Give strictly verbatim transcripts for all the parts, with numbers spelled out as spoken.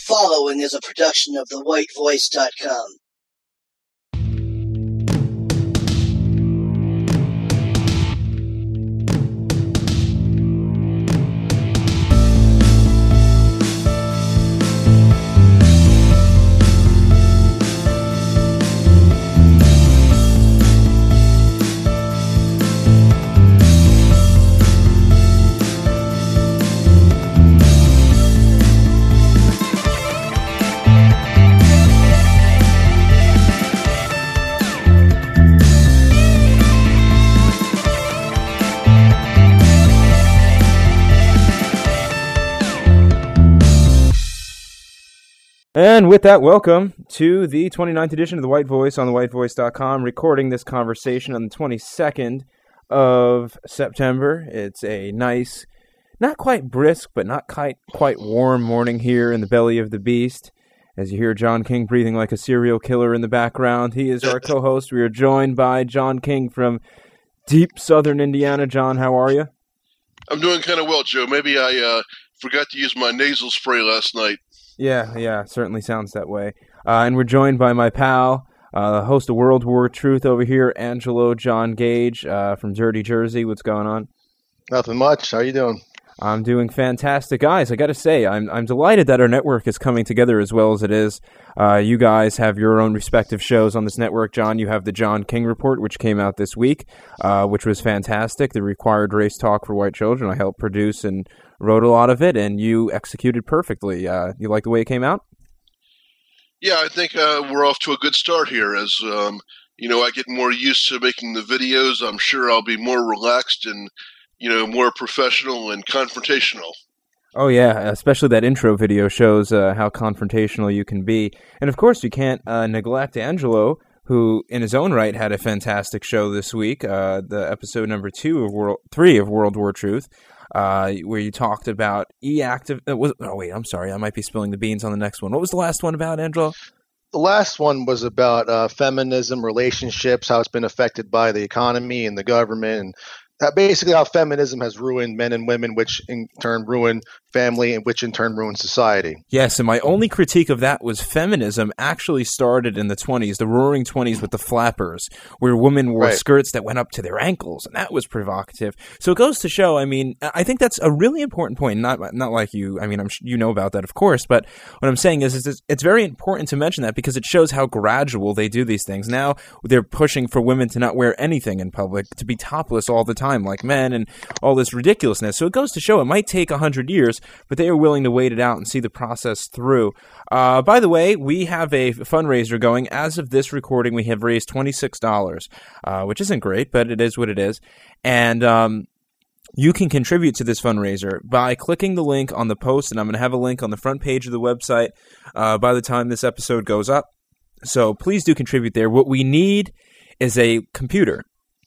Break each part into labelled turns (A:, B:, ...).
A: following is a production of the white voice dot com.
B: And with that, welcome to the twenty-ninth edition of The White Voice on the white voice dot com, recording this conversation on the twenty-second of September. It's a nice, not quite brisk, but not quite, quite warm morning here in the belly of the beast. As you hear John King breathing like a serial killer in the background, he is our co-host. We are joined by John King from deep southern Indiana. John, how are you?
C: I'm doing kind of well, Joe. Maybe I uh, forgot to use my nasal spray last night.
B: Yeah, yeah, certainly sounds that way. Uh, and we're joined by my pal, uh, the host of World War Truth over here, Angelo John Gage uh, from Dirty Jersey. What's going on?
D: Nothing much. How you doing?
B: I'm doing fantastic. Guys, I got to say, I'm I'm delighted that our network is coming together as well as it is. Uh, you guys have your own respective shows on this network. John, you have the John King Report, which came out this week, uh, which was fantastic. The Required Race Talk for White Children. I helped produce and wrote a lot of it, and you executed perfectly. Uh, you like the way it came out?
C: Yeah, I think uh, we're off to a good start here. As um, you know, I get more used to making the videos. I'm sure I'll be more relaxed and, you know, more professional and confrontational.
B: Oh, yeah, especially that intro video shows uh, how confrontational you can be. And, of course, you can't uh, neglect Angelo, who, in his own right, had a fantastic show this week, uh, the episode number two of World three of World War Truth, uh, where you talked about e-active... Uh, was, oh, wait, I'm sorry, I might be spilling the beans on the next one. What was the last one about, Angelo?
D: The last one was about uh, feminism, relationships, how it's been affected by the economy and the government, and Uh, basically how feminism has ruined men and women, which in turn ruin family, and which in turn ruins society.
B: Yes, and my only critique of that was feminism actually started in the twenties, the roaring twenties with the flappers, where women wore
D: right.
B: skirts that went up to their ankles, and that was provocative. So it goes to show, I mean, I think that's a really important point, not not like you, I mean, I'm you know about that, of course, but what I'm saying is, is it's, it's very important to mention that because it shows how gradual they do these things. Now they're pushing for women to not wear anything in public, to be topless all the time like men, and all this ridiculousness. So it goes to show it might take a hundred years, but they are willing to wait it out and see the process through. Uh, by the way, we have a fundraiser going. As of this recording, we have raised twenty-six dollars, uh, which isn't great, but it is what it is. And um, you can contribute to this fundraiser by clicking the link on the post, and I'm going to have a link on the front page of the website uh, by the time this episode goes up. So please do contribute there. What we need is a computer,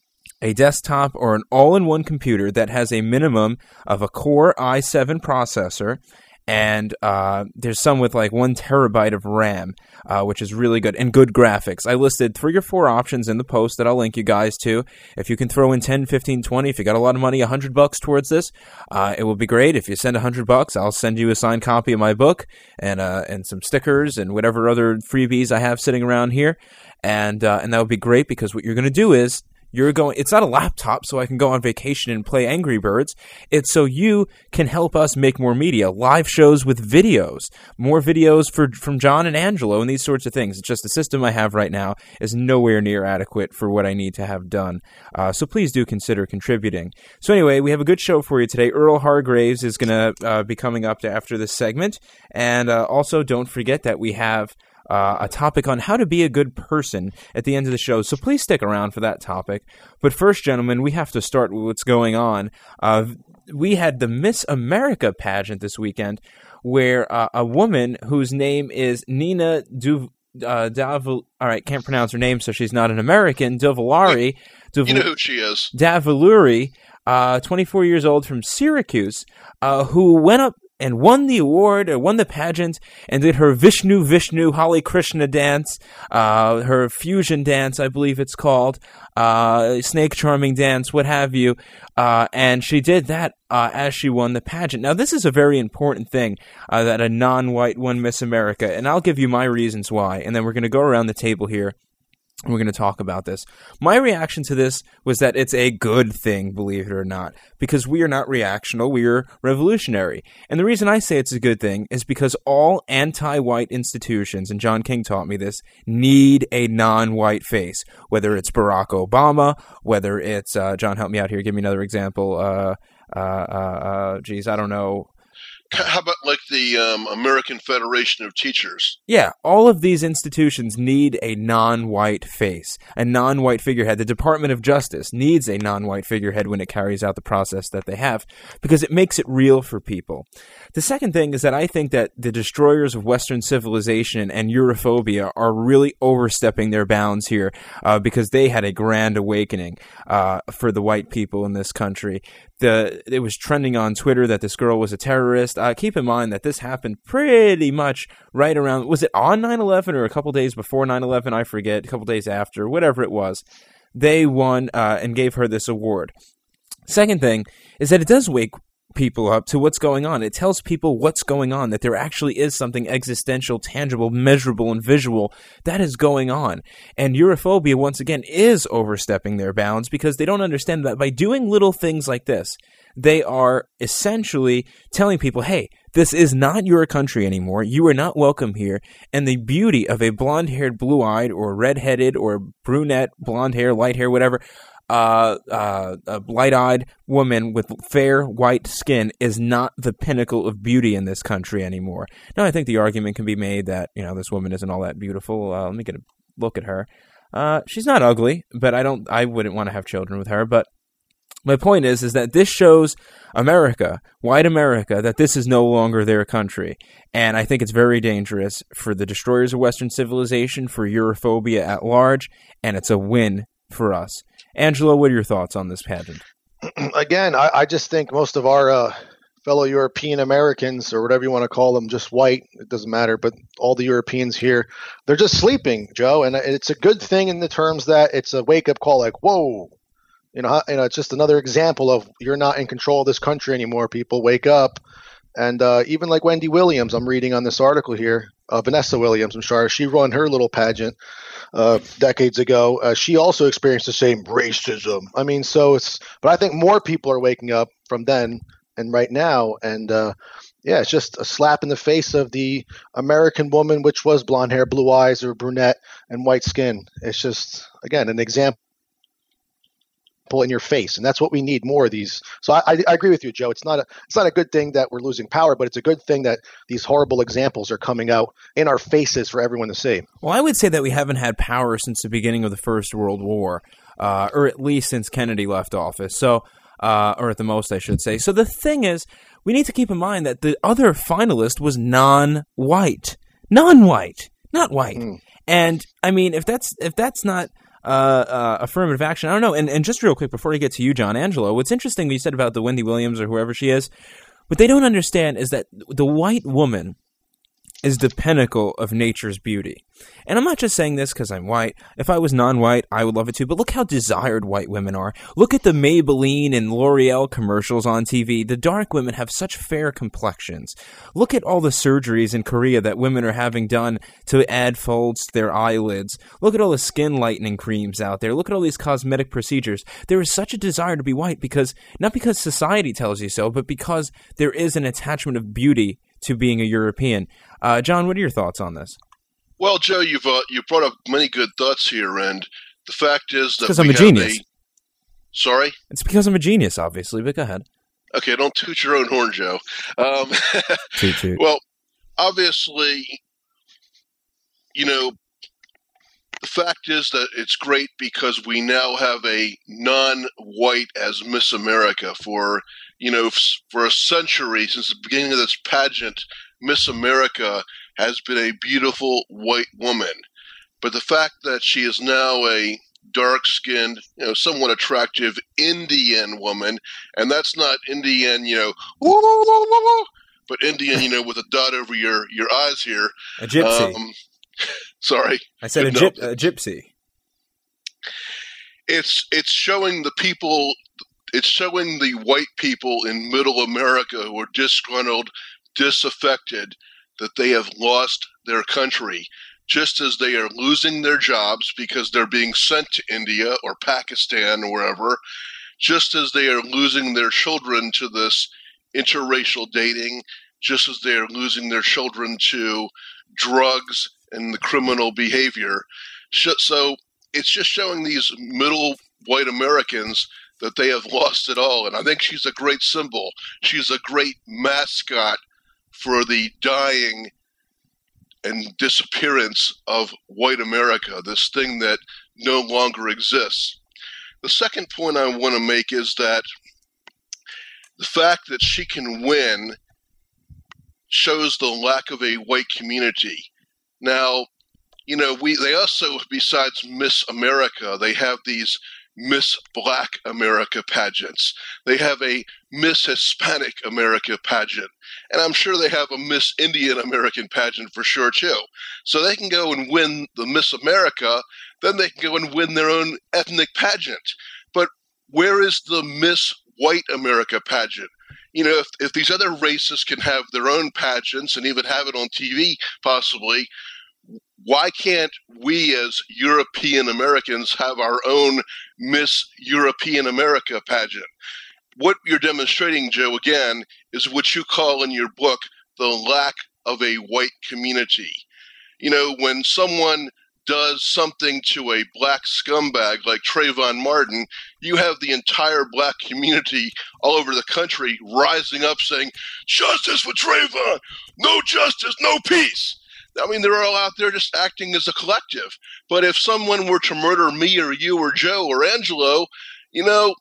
B: a desktop or an all-in-one computer that has a minimum of a Core i seven processor, and uh, there's some with like one terabyte of RAM, uh, which is really good, and good graphics. I listed three or four options in the post that I'll link you guys to. If you can throw in ten, fifteen, twenty, if you got a lot of money, one hundred bucks towards this, uh, it will be great. If you send one hundred bucks, I'll send you a signed copy of my book and uh, and some stickers and whatever other freebies I have sitting around here, and uh, and that would be great, because what you're going to do is You're going. It's not a laptop so I can go on vacation and play Angry Birds. It's so you can help us make more media, live shows with videos, more videos for from John and Angelo, and these sorts of things. It's just the system I have right now is nowhere near adequate for what I need to have done. Uh, so please do consider contributing. So anyway, we have a good show for you today. Earl Hargraves is going to uh, be coming up after this segment. And uh, also don't forget that we have Uh, a topic on how to be a good person at the end of the show, so please stick around for that topic. But first, gentlemen, we have to start with what's going on. Uh, we had the Miss America pageant this weekend, where uh, a woman whose name is Nina Du uh, Davil. All right, can't pronounce her name, so she's not an American. Duvallari.
C: You know who she is.
B: Davalluri, uh, twenty-four years old from Syracuse, uh, who went up and won the award, or won the pageant, and did her Vishnu Vishnu Hare Krishna dance, uh, her fusion dance, I believe it's called, uh, snake charming dance, what have you, uh, and she did that uh, as she won the pageant. Now, this is a very important thing, uh, that a non-white won Miss America, and I'll give you my reasons why, and then we're going to go around the table here. We're going to talk about this. My reaction to this was that it's a good thing, believe it or not, because we are not reactional, we are revolutionary. And the reason I say it's a good thing is because all anti-white institutions, and John King taught me this, need a non-white face. Whether it's Barack Obama, whether it's, uh, John, help me out here, give me another example, uh, uh, uh, uh geez, I don't know.
C: How about like the um, American Federation of Teachers?
B: Yeah, all of these institutions need a non-white face, a non-white figurehead. The Department of Justice needs a non-white figurehead when it carries out the process that they have, because it makes it real for people. The second thing is that I think that the destroyers of Western civilization and Europhobia are really overstepping their bounds here, uh, because they had a grand awakening uh, for the white people in this country. The, it was trending on Twitter that this girl was a terrorist. Uh, keep in mind that this happened pretty much right around, was it on nine eleven or a couple days before nine eleven? I forget, a couple days after, whatever it was. They won uh, and gave her this award. Second thing is that it does wake people up to what's going on. It tells people what's going on, that there actually is something existential, tangible, measurable, and visual that is going on. And Europhobia, once again, is overstepping their bounds because they don't understand that by doing little things like this, they are essentially telling people, hey, this is not your country anymore. You are not welcome here. And the beauty of a blonde-haired, blue-eyed, or red-headed, or brunette, blonde hair, light hair, whatever, Uh, uh, a light-eyed woman with fair white skin is not the pinnacle of beauty in this country anymore. Now, I think the argument can be made that, you know, this woman isn't all that beautiful. Uh, let me get a look at her. Uh, she's not ugly, but I don't. I wouldn't want to have children with her. But my point is, is that this shows America, white America, that this is no longer their country. And I think it's very dangerous for the destroyers of Western civilization, for Europhobia at large, and it's a win for us. Angelo, what are your thoughts on this pageant?
D: Again, I, I just think most of our uh, fellow European Americans, or whatever you want to call them, just white, it doesn't matter, but all the Europeans here, they're just sleeping, Joe. And it's a good thing in the terms that it's a wake-up call, like, whoa, you know, you know, it's just another example of you're not in control of this country anymore, people, wake up. And uh, even like Wendy Williams, I'm reading on this article here, uh, Vanessa Williams, I'm sorry, she run her little pageant uh, decades ago. Uh, she also experienced the same racism. I mean, so it's, but I think more people are waking up from then and right now. And uh, yeah, it's just a slap in the face of the American woman, which was blonde hair, blue eyes, or brunette and white skin. It's just, again, an example in your face, and that's what we need more of these. So I, I agree with you, Joe. It's not a it's not a good thing that we're losing power, but it's a good thing that these horrible examples are coming out in our faces for everyone to see.
B: Well, I would say that we haven't had power since the beginning of the First World War, uh, or at least since Kennedy left office. So, uh, or at the most, I should say. So the thing is, we need to keep in mind that the other finalist was non-white, non-white, not white. Mm. And I mean, if that's if that's not Uh, uh, affirmative action. I don't know. And, and just real quick, before I get to you, John, Angelo, what's interesting you said about the Wendy Williams or whoever she is, what they don't understand is that the white woman is the pinnacle of nature's beauty. And I'm not just saying this because I'm white. If I was non-white, I would love it too. But look how desired white women are. Look at the Maybelline and L'Oreal commercials on T V. The dark women have such fair complexions. Look at all the surgeries in Korea that women are having done to add folds to their eyelids. Look at all the skin lightening creams out there. Look at all these cosmetic procedures. There is such a desire to be white because, not because society tells you so, but because there is an attachment of beauty to being a European. Uh, John, what are your thoughts on this?
C: Well, Joe, you've uh, you brought up many good thoughts here, and the fact is that
B: because I'm a genius.
C: A... Sorry?
B: It's because I'm a genius, obviously, but go ahead.
C: Okay, don't toot your own horn, Joe. Um,
B: toot, toot.
C: Well, obviously, you know, the fact is that it's great because we now have a non-white as Miss America. For, you know, for a century, since the beginning of this pageant, Miss America has been a beautiful white woman. But the fact that she is now a dark-skinned, you know, somewhat attractive Indian woman, and that's not Indian, you know, woo, woo, woo, woo, but Indian, you know, with a dot over your, your eyes here.
B: A gypsy.
C: Um, sorry.
B: I said a,
C: no.
B: gyp- a gypsy.
C: It's it's showing the people, it's showing the white people in middle America who are disgruntled, disaffected, that they have lost their country, just as they are losing their jobs because they're being sent to India or Pakistan or wherever, just as they are losing their children to this interracial dating, just as they are losing their children to drugs and the criminal behavior. So it's just showing these middle white Americans that they have lost it all. And I think she's a great symbol. She's a great mascot for the dying and disappearance of white America, this thing that no longer exists. The second point I want to make is that the fact that she can win shows the lack of a white community. Now, you know, we they also, besides Miss America, they have these Miss Black America pageants. They have a Miss Hispanic America pageant. And I'm sure they have a Miss Indian American pageant for sure, too. So they can go and win the Miss America, then they can go and win their own ethnic pageant. But where is the Miss White America pageant? You know, if, if these other races can have their own pageants and even have it on T V, possibly, why can't we as European Americans have our own Miss European America pageant? What you're demonstrating, Joe, again, is what you call in your book the lack of a white community. You know, when someone does something to a black scumbag like Trayvon Martin, you have the entire black community all over the country rising up saying, "Justice for Trayvon! No justice, no peace!" I mean, they're all out there just acting as a collective. But if someone were to murder me or you or Joe or Angelo, you know,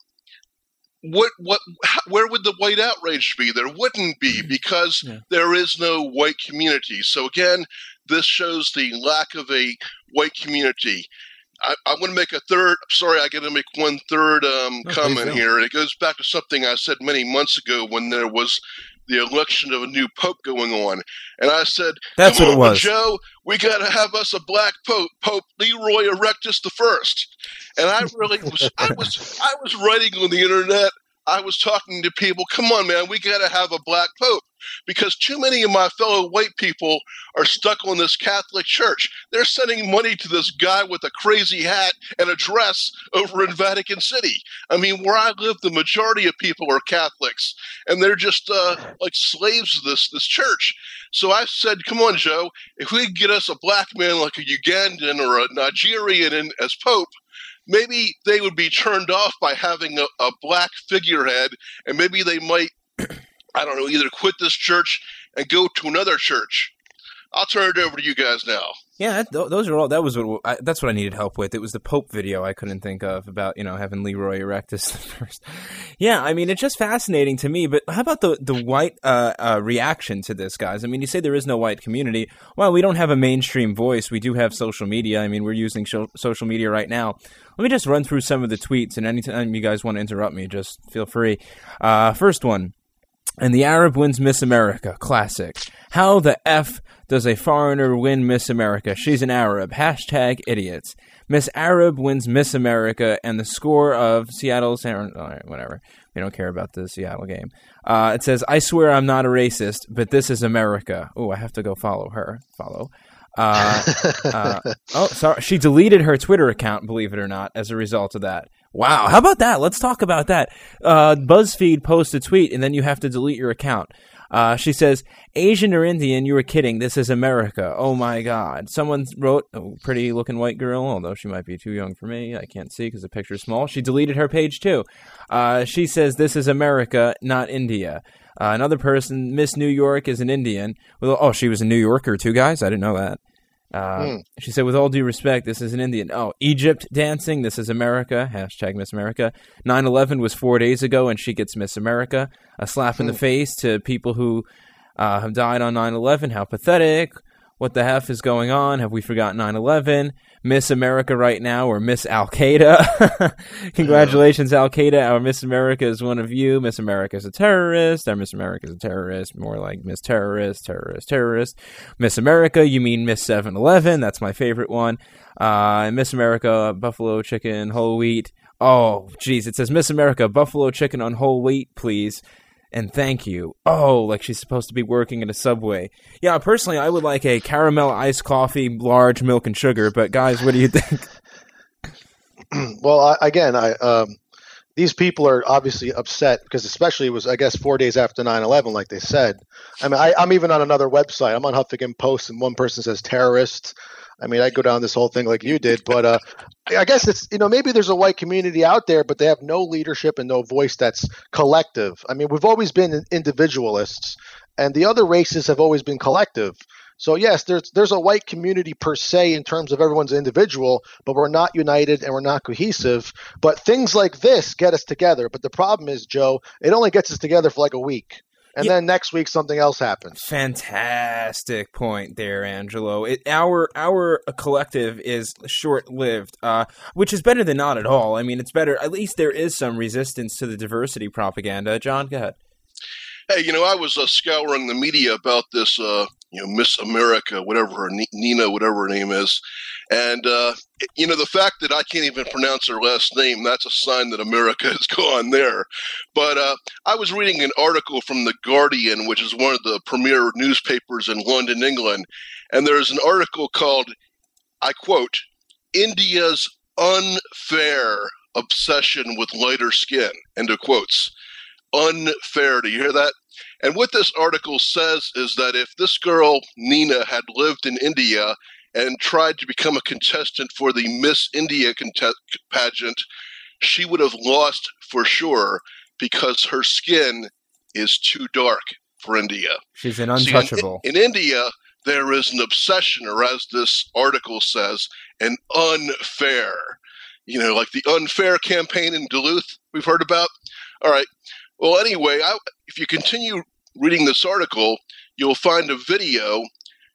C: what, what, where would the white outrage be? There wouldn't be, because yeah. there is no white community. So again, this shows the lack of a white community. I, I want to make a third. Sorry, I got to make one third um,
B: oh,
C: comment here. And it goes back to something I said many months ago when there was the election of a new pope going on. And I said,
B: that's
C: Come
B: what
C: on,
B: it was.
C: Joe, we got to have us a black pope, Pope Leroy Erectus the First. And I really was, I was, I was writing on the internet. I was talking to people, come on, man, we got to have a black pope, because too many of my fellow white people are stuck on this Catholic Church. They're sending money to this guy with a crazy hat and a dress over in Vatican City. I mean, where I live, the majority of people are Catholics, and they're just uh, like slaves of this, this church. So I said, come on, Joe, if we could get us a black man like a Ugandan or a Nigerian in, as pope, maybe they would be turned off by having a, a black figurehead, and maybe they might, I don't know, either quit this church and go to another church. I'll turn it over to you guys now.
B: Yeah, that, those are all. That was what I, that's what I needed help with. It was the Pope video I couldn't think of about, you know, having Leroy Erectus first. Yeah, I mean, it's just fascinating to me. But how about the the white uh, uh, reaction to this, guys? I mean, you say there is no white community. Well, we don't have a mainstream voice. We do have social media. I mean, we're using sh- social media right now. Let me just run through some of the tweets, and anytime you guys want to interrupt me, just feel free. Uh, first one. And the Arab wins Miss America. Classic. How the F does a foreigner win Miss America? She's an Arab. Hashtag idiots. Miss Arab wins Miss America, and the score of Seattle's... All right, whatever. We don't care about the Seattle game. Uh, it says, I swear I'm not a racist, but this is America. Oh, I have to go follow her. Follow. Uh, uh, oh, sorry. She deleted her Twitter account, believe it or not, as a result of that. Wow. How about that? Let's talk about that. Uh, BuzzFeed posts a tweet, and then you have to delete your account. Uh, she says, Asian or Indian, you were kidding. This is America. Oh, my God. Someone wrote, a pretty-looking white girl, although she might be too young for me. I can't see because the picture's small. She deleted her page, too. Uh, she says, this is America, not India. Uh, another person, Miss New York, is an Indian. Well, oh, she was a New Yorker, too, guys? I didn't know that. Uh, mm. She said, with all due respect, this is an Indian. Oh, Egypt dancing, this is America. Hashtag Miss America. nine eleven was four days ago, and she gets Miss America. A slap mm. in the face to people who uh, have died on nine eleven. How pathetic. What the F is going on? Have we forgotten nine eleven? Miss America right now, or Miss Al-Qaeda? Congratulations, Al-Qaeda. Our Miss America is one of you. Miss America is a terrorist. Our Miss America is a terrorist. More like Miss Terrorist, Terrorist, Terrorist. Miss America, you mean Miss seven eleven. That's my favorite one. Uh, Miss America, buffalo chicken, whole wheat. Oh, geez. It says Miss America, buffalo chicken on whole wheat, please. And thank you. Oh, like she's supposed to be working at a Subway. Yeah, personally, I would like a caramel iced coffee, large milk and sugar. But guys, what do you think?
D: Well, I, again, I um, these people are obviously upset because especially it was, I guess, four days after nine eleven, like they said. I mean, I, I'm even on another website. I'm on Huffington Post, and one person says terrorists. I mean, I go down this whole thing like you did, but uh, I guess it's, you know, maybe there's a white community out there, but they have no leadership and no voice that's collective. I mean, we've always been individualists, and the other races have always been collective. So, yes, there's there's a white community per se in terms of everyone's individual, but we're not united and we're not cohesive. But things like this get us together. But the problem is, Joe, it only gets us together for like a week. And yeah. Then next week, something else happens.
B: Fantastic point there, Angelo. It, our our collective is short-lived, uh, which is better than not at all. I mean, it's better. At least there is some resistance to the diversity propaganda. John, go ahead.
C: Hey, you know, I was uh, scouring the media about this, uh, you know, Miss America, whatever her, Nina, whatever her name is. And, uh, you know, the fact that I can't even pronounce her last name, that's a sign that America has gone there. But uh, I was reading an article from The Guardian, which is one of the premier newspapers in London, England. And there's an article called, I quote, India's unfair obsession with lighter skin, end of quotes. Unfair. Do you hear that? And what this article says is that if this girl, Nina, had lived in India and tried to become a contestant for the Miss India contest- pageant, she would have lost for sure because her skin is too dark for India.
B: She's an untouchable.
C: See, in, in India, there is an obsession, or as this article says, an unfair. You know, like the unfair campaign in Duluth we've heard about. All right. Well, anyway, I, if you continue reading this article, you'll find a video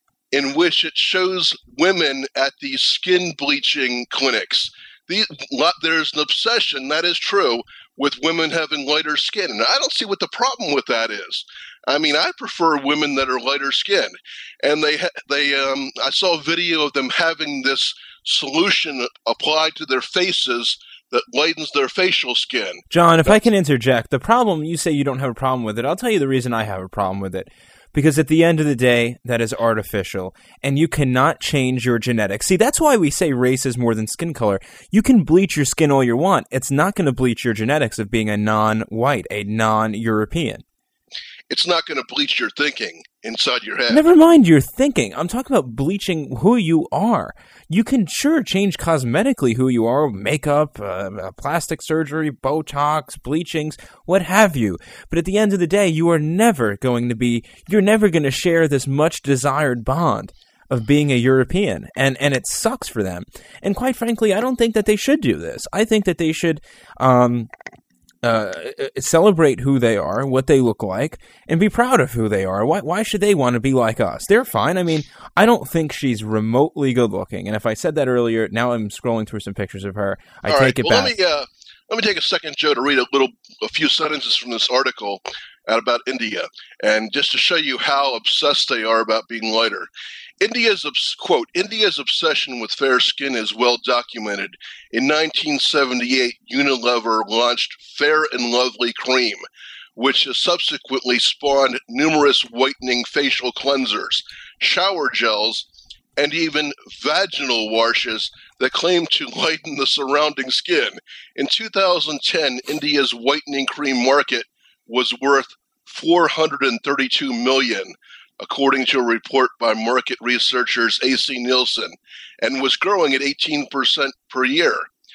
C: in which it shows women at these skin bleaching clinics. These, there's an obsession, that is true, with women having lighter skin. And I don't see what the problem with that is. I mean, I prefer women that are lighter skinned. And they, they, um, I saw a video of them having this solution applied to their faces that lightens their facial skin.
B: John, if That's- I can interject, the problem, you say you don't have a problem with it. I'll tell you the reason I have a problem with it. Because at the end of the day, that is artificial, and you cannot change your genetics. See, that's why we say race is more than skin color. You can bleach your skin all you want. It's not going to bleach your genetics of being a non-white, a non-European.
C: It's not going to bleach your thinking inside your head.
B: Never mind your thinking. I'm talking about bleaching who you are. You can sure change cosmetically who you are, makeup, uh, plastic surgery, Botox, bleachings, what have you. But at the end of the day, you are never going to be, you're never going to share this much desired bond of being a European, and, and it sucks for them. And quite frankly, I don't think that they should do this. I think that they should um, uh, celebrate who they are, what they look like, and be proud of who they are. Why, why should they want to be like us? They're fine. I mean, I don't think she's remotely good looking. And if I said that earlier, now I'm scrolling through some pictures of her. I
C: All
B: take
C: right.
B: it
C: well,
B: back.
C: Let me, uh, let me take a second, Joe, to read a little, a few sentences from this article about India, and just to show you how obsessed they are about being lighter. India's, quote, India's obsession with fair skin is well documented. In nineteen seventy-eight, Unilever launched Fair and Lovely Cream, which has subsequently spawned numerous whitening facial cleansers, shower gels, and even vaginal washes that claim to lighten the surrounding skin. In two thousand ten, India's whitening cream market was worth four hundred thirty-two million dollars, according to a report by market researchers A C Nielsen, and was growing at eighteen percent per year.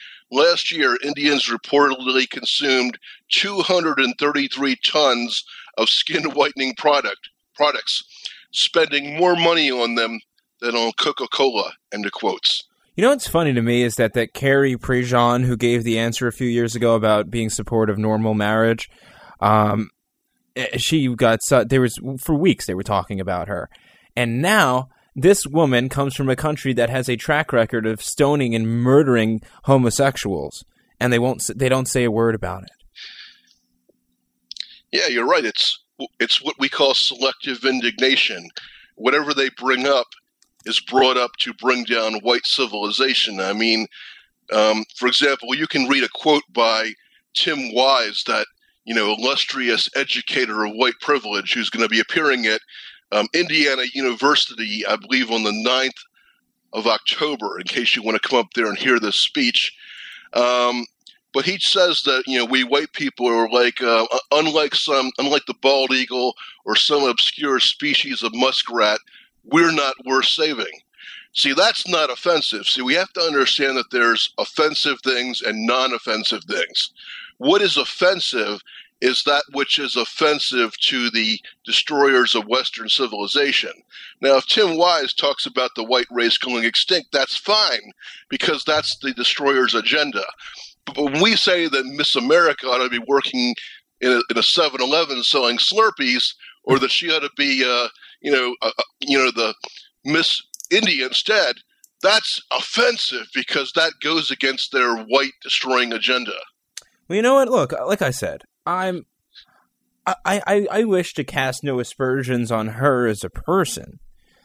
C: Last year, Indians reportedly consumed two hundred thirty-three tons of skin whitening product products, spending more money on them than on Coca-Cola, end of quotes.
B: You know what's funny to me is that that Carrie Prejean, who gave the answer a few years ago about being supportive of normal marriage, um, she got, there was, for weeks they were talking about her. And now this woman comes from a country that has a track record of stoning and murdering homosexuals, and they won't. They don't say a word about it.
C: Yeah, you're right. It's it's what we call selective indignation. Whatever they bring up is brought up to bring down white civilization. I mean, um, for example, you can read a quote by Tim Wise, that, you know, illustrious educator of white privilege, who's going to be appearing at um, Indiana University, I believe, on the ninth of October, in case you want to come up there and hear this speech. Um, but he says that, you know, we white people are like, uh, unlike some, unlike the bald eagle or some obscure species of muskrat, we're not worth saving. See, that's not offensive. See, we have to understand that there's offensive things and non-offensive things. What is offensive is that which is offensive to the destroyers of Western civilization. Now, if Tim Wise talks about the white race going extinct, that's fine, because that's the destroyer's agenda. But when we say that Miss America ought to be working in a, in a seven eleven selling Slurpees, or that she ought to be, uh, you know, uh, you know, the Miss India instead, that's offensive, because that goes against their white destroying agenda.
B: Well, you know what? Look, like I said, I'm, I, I, I wish to cast no aspersions on her as a person,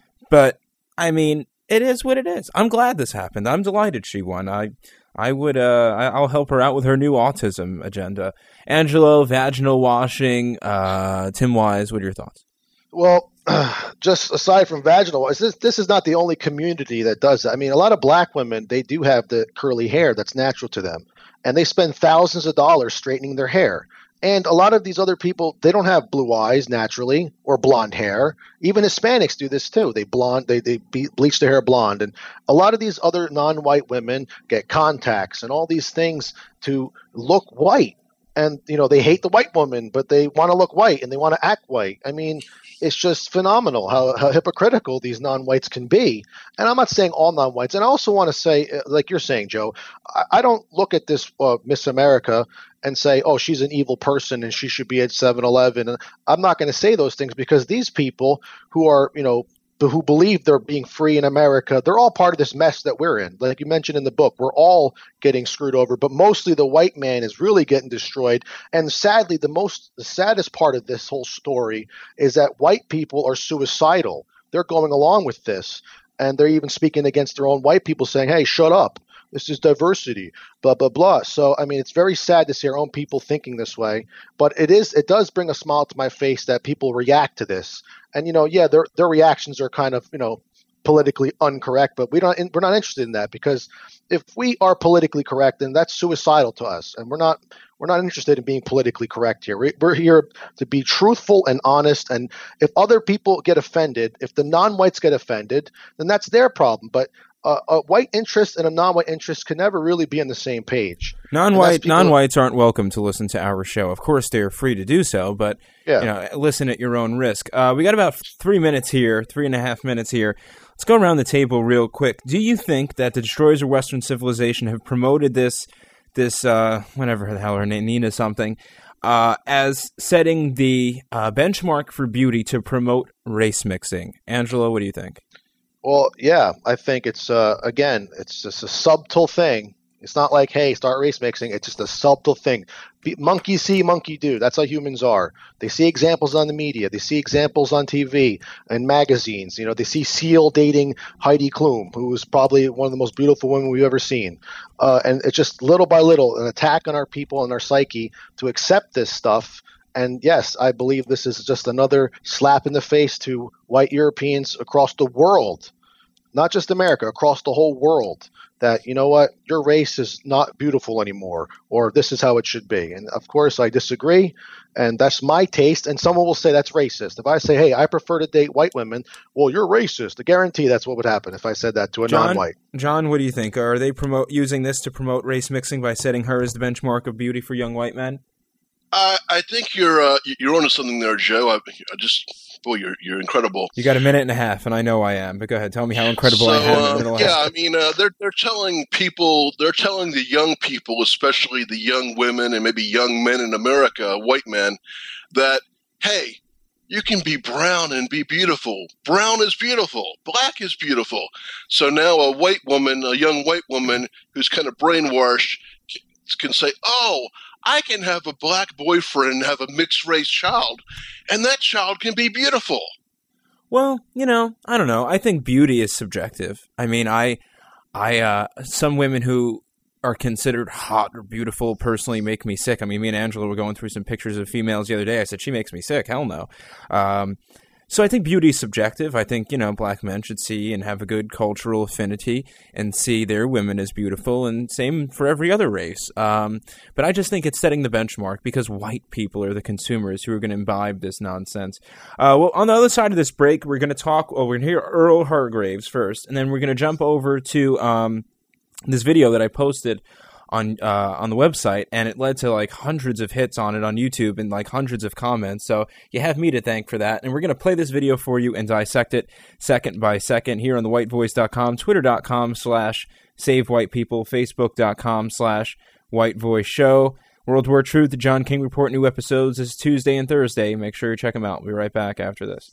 B: but I mean, it is what it is. I'm glad this happened. I'm delighted she won. I, I would, uh, I, I'll help her out with her new autism agenda. Angelo, vaginal washing, uh, Tim Wise, what are your thoughts?
D: Well, just aside from vaginal, this this is not the only community that does that. I mean, a lot of black women, they do have the curly hair that's natural to them, and they spend thousands of dollars straightening their hair. And a lot of these other people, they don't have blue eyes naturally or blonde hair. Even Hispanics do this too. They blonde, they they bleach their hair blonde. And a lot of these other non-white women get contacts and all these things to look white. And, you know, they hate the white woman, but they want to look white and they want to act white. I mean, it's just phenomenal how, how hypocritical these non-whites can be. And I'm not saying all non-whites. And I also want to say, like you're saying, Joe, I, I don't look at this uh, Miss America and say, oh, she's an evil person and she should be at seven eleven. And I'm not going to say those things, because these people who are, you know, who believe they're being free in America, they're all part of this mess that we're in. Like you mentioned in the book, we're all getting screwed over, but mostly the white man is really getting destroyed. And sadly, the most the saddest part of this whole story is that white people are suicidal. They're going along with this, and they're even speaking against their own white people, saying, hey, shut up. This is diversity, blah, blah, blah. So, I mean, it's very sad to see our own people thinking this way, but it is, it does bring a smile to my face that people react to this. And, you know, yeah, their their reactions are kind of, you know, politically incorrect, but we don't, we're not interested in that, because if we are politically correct, then that's suicidal to us. And we're not, we're not interested in being politically correct here. We're here to be truthful and honest. And if other people get offended, if the non-whites get offended, then that's their problem. But Uh, a white interest and a non-white interest can never really be on the same page.
B: Non-white non-whites aren't welcome to listen to our show. Of course, they're free to do so, but yeah. you know, listen at your own risk. Uh, we got about three minutes here, three and a half minutes here. Let's go around the table real quick. Do you think that the destroyers of Western civilization have promoted this, this uh, whatever the hell her name, Nina something, uh, as setting the uh, benchmark for beauty to promote race mixing? Angelo, what do you think?
D: Well, yeah, I think it's, uh, again, it's just a subtle thing. It's not like, hey, start race mixing. It's just a subtle thing. Monkey see, monkey do. That's how humans are. They see examples on the media. They see examples on T V and magazines. You know, they see Seal dating Heidi Klum, who is probably one of the most beautiful women we've ever seen. Uh, and it's just little by little an attack on our people and our psyche to accept this stuff. And yes, I believe this is just another slap in the face to white Europeans across the world, not just America, across the whole world, that, you know what, your race is not beautiful anymore, or this is how it should be. And of course, I disagree, and that's my taste. And someone will say that's racist. If I say, hey, I prefer to date white women, well, you're racist. I guarantee that's what would happen if I said that to a
B: John,
D: non-white.
B: John, what do you think? Are they promote using this to promote race mixing by setting her as the benchmark of beauty for young white men?
C: Uh, I think you're uh, you're onto something there, Joe. I, I just, boy, you're you're incredible.
B: You got a minute and a half, and I know I am. But go ahead, tell me how incredible
C: so,
B: I am.
C: Uh,
B: in the middle
C: yeah,
B: half.
C: I mean, uh, they're they're telling people, they're telling the young people, especially the young women and maybe young men in America, white men, that hey, You can be brown and be beautiful. Brown is beautiful. Black is beautiful. So now a white woman, a young white woman who's kind of brainwashed can say, oh, I can have a black boyfriend and have a mixed-race child, and that child can be beautiful.
B: Well, you know, I don't know. I think beauty is subjective. I mean, I, I, uh, some women who are considered hot or beautiful personally make me sick. I mean, me and Angela were going through some pictures of females the other day. I said, she makes me sick. Hell no. Um, so I think beauty is subjective. I think, you know, black men should see and have a good cultural affinity and see their women as beautiful, and same for every other race. Um, but I just think it's setting the benchmark because white people are the consumers who are going to imbibe this nonsense. Uh, well, on the other side of this break, we're going to talk, well, we're going to hear Earl Hargraves first, and then we're going to jump over to um, this video that I posted on uh, on the website, and it led to like hundreds of hits on it on YouTube and like hundreds of comments. So you have me to thank for that. And we're going to play this video for you and dissect it second by second here on the white voice dot com, twitter dot com slash save white people, facebook dot com slash white voice show. World War Truth, the John King Report, new episodes is Tuesday and Thursday. Make sure you check them out. We'll be right back after this.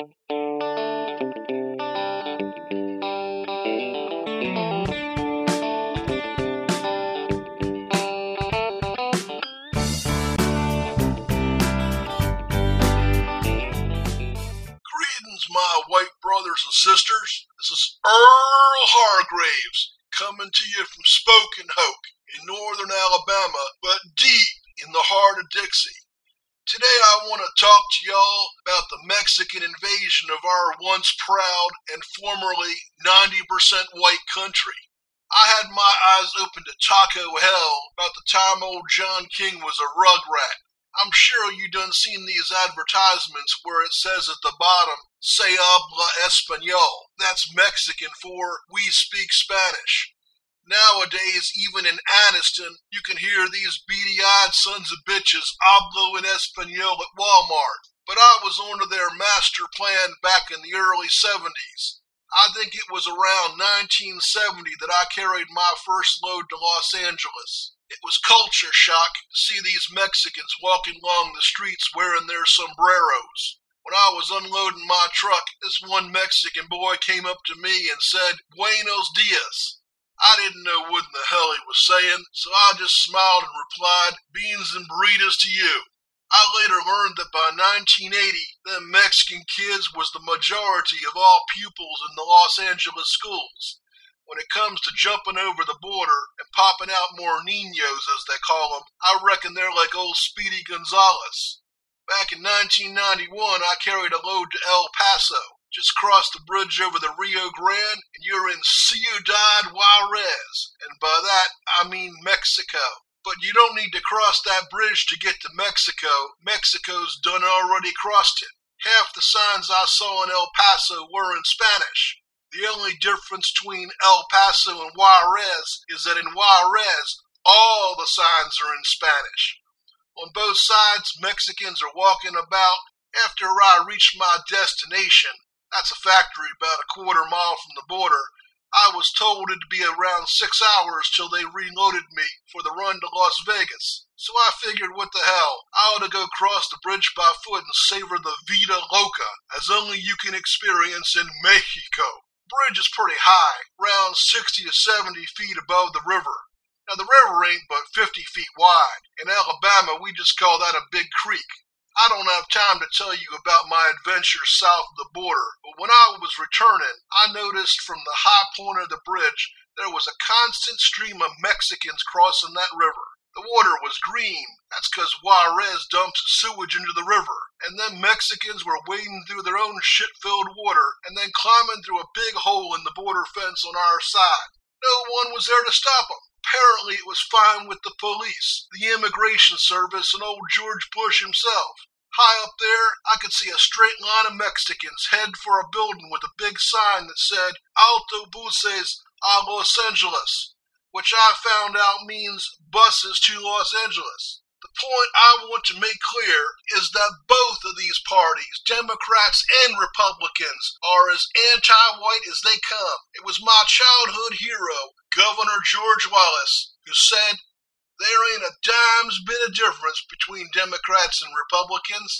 C: My white brothers and sisters, this is Earl Hargraves coming to you from Spoken Hoke in northern Alabama, but deep in the heart of Dixie. Today I want to talk to y'all about the Mexican invasion of our once proud and formerly ninety percent white country. I had my eyes open to Taco Hell about the time old John King was a rugrat. I'm sure you done seen these advertisements where it says at the bottom, "Se habla español." That's Mexican for "we speak Spanish." Nowadays, even in Anniston, you can hear these beady-eyed sons of bitches hablo en español at Walmart. But I was onto their master plan back in the early seventies. I think it was around nineteen seventy that I carried my first load to Los Angeles. It was culture shock to see these Mexicans walking along the streets wearing their sombreros. When I was unloading my truck, this one Mexican boy came up to me and said, "Buenos dias." I didn't know what in the hell he was saying, so I just smiled and replied, "Beans and burritos to you." I later learned that by nineteen eighty, them Mexican kids was the majority of all pupils in the Los Angeles schools. When it comes to jumping over the border and popping out more niños, as they call them, I reckon they're like old Speedy Gonzales. Back in nineteen ninety-one, I carried a load to El Paso. Just cross the bridge over the Rio Grande, and you're in Ciudad Juarez. And by that, I mean Mexico. But you don't need to cross that bridge to get to Mexico. Mexico's done already crossed it. Half the signs I saw in El Paso were in Spanish. The only difference between El Paso and Juarez is that in Juarez, all the signs are in Spanish. On both sides, Mexicans are walking about. After I reached my destination, that's a factory about a quarter mile from the border, I was told it'd be around six hours till they reloaded me for the run to Las Vegas. So I figured, what the hell, I ought to go cross the bridge by foot and savor the Vida Loca, as only you can experience in Mexico. The bridge is pretty high, around sixty to seventy feet above the river. Now the river ain't but fifty feet wide. In Alabama, we just call that a big creek. I don't have time to tell you about my adventures south of the border, but when I was returning, I noticed from the high point of the bridge there was a constant stream of Mexicans crossing that river. The water was green. That's because Juarez dumps sewage into the river, and then Mexicans were wading through their own shit-filled water and then climbing through a big hole in the border fence on our side. No one was there to stop them. Apparently it was fine with the police, the immigration service, and old George Bush himself. High up there, I could see a straight line of Mexicans head for a building with a big sign that said Autobuses a Los Angeles, which I found out means buses to Los Angeles. The point I want to make clear is that both of these parties, Democrats and Republicans, are as anti-white as they come. It was my childhood hero, Governor George Wallace, who said, "There ain't a dime's bit of difference between Democrats and Republicans.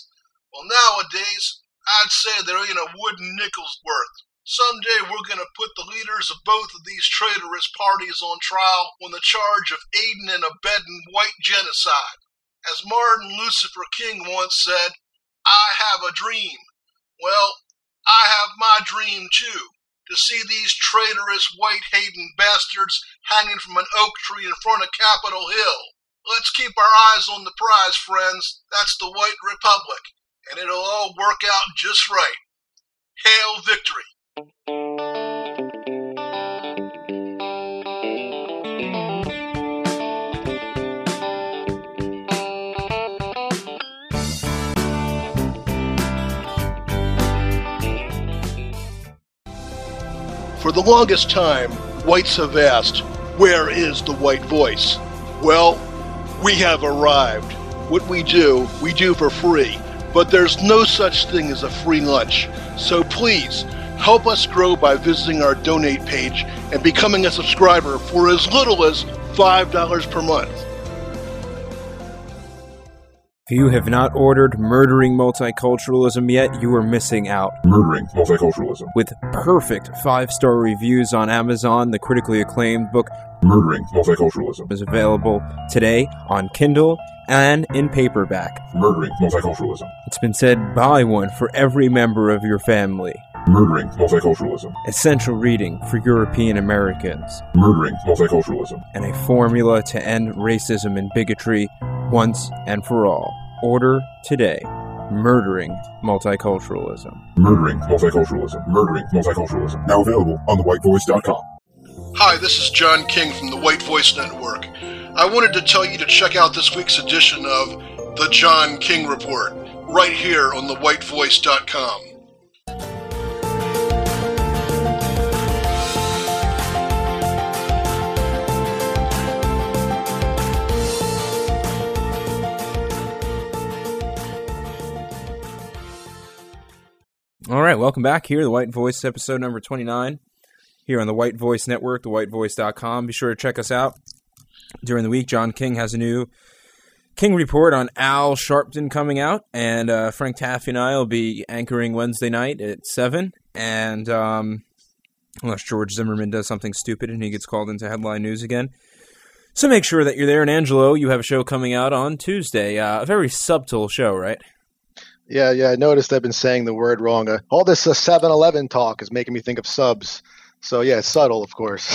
E: Well, nowadays, I'd say there ain't a wooden nickel's worth. Someday we're going to put the leaders of both of these traitorous parties on trial on the charge of aiding and abetting white genocide. As Martin Lucifer King once said, I have a dream. Well, I have my dream too, to see these traitorous white-hating bastards hanging from an oak tree in front of Capitol Hill. Let's keep our eyes on the prize, friends. That's the White Republic, and it'll all work out just right. Hail victory!
C: For the longest time, whites have asked, where is the white voice? Well, we have arrived. What we do, we do for free. But there's no such thing as a free lunch. So please, help us grow by visiting our donate page and becoming a subscriber for as little as five dollars per month.
B: If you have not ordered Murdering Multiculturalism yet, you are missing out.
F: Murdering Multiculturalism.
B: With perfect five-star reviews on Amazon, the critically acclaimed book
F: Murdering Multiculturalism
B: is available today on Kindle and in paperback.
F: Murdering Multiculturalism.
B: It's been said, buy one for every member of your family.
F: Murdering Multiculturalism.
B: Essential reading for European Americans.
F: Murdering Multiculturalism.
B: And a formula to end racism and bigotry once and for all. Order today. Murdering Multiculturalism.
F: Murdering Multiculturalism. Murdering Multiculturalism. Now available on the white voice dot com.
C: Hi, this is John King from the White Voice Network. I wanted to tell you to check out this week's edition of The John King Report, right here on the white voice dot com.
B: All right, welcome back here, The White Voice, episode number twenty-nine, here on the White Voice Network, the white voice dot com. Be sure to check us out during the week. John King has a new King Report on Al Sharpton coming out, and uh, Frank Taffy and I will be anchoring Wednesday night at seven, and um, unless George Zimmerman does something stupid and he gets called into headline news again. So make sure that you're there. And Angelo, you have a show coming out on Tuesday, uh, a very subtle show, right?
D: Yeah, yeah, I noticed I've been saying the word wrong. Uh, all this uh, seven eleven talk is making me think of subs. So, yeah, it's subtle, of course.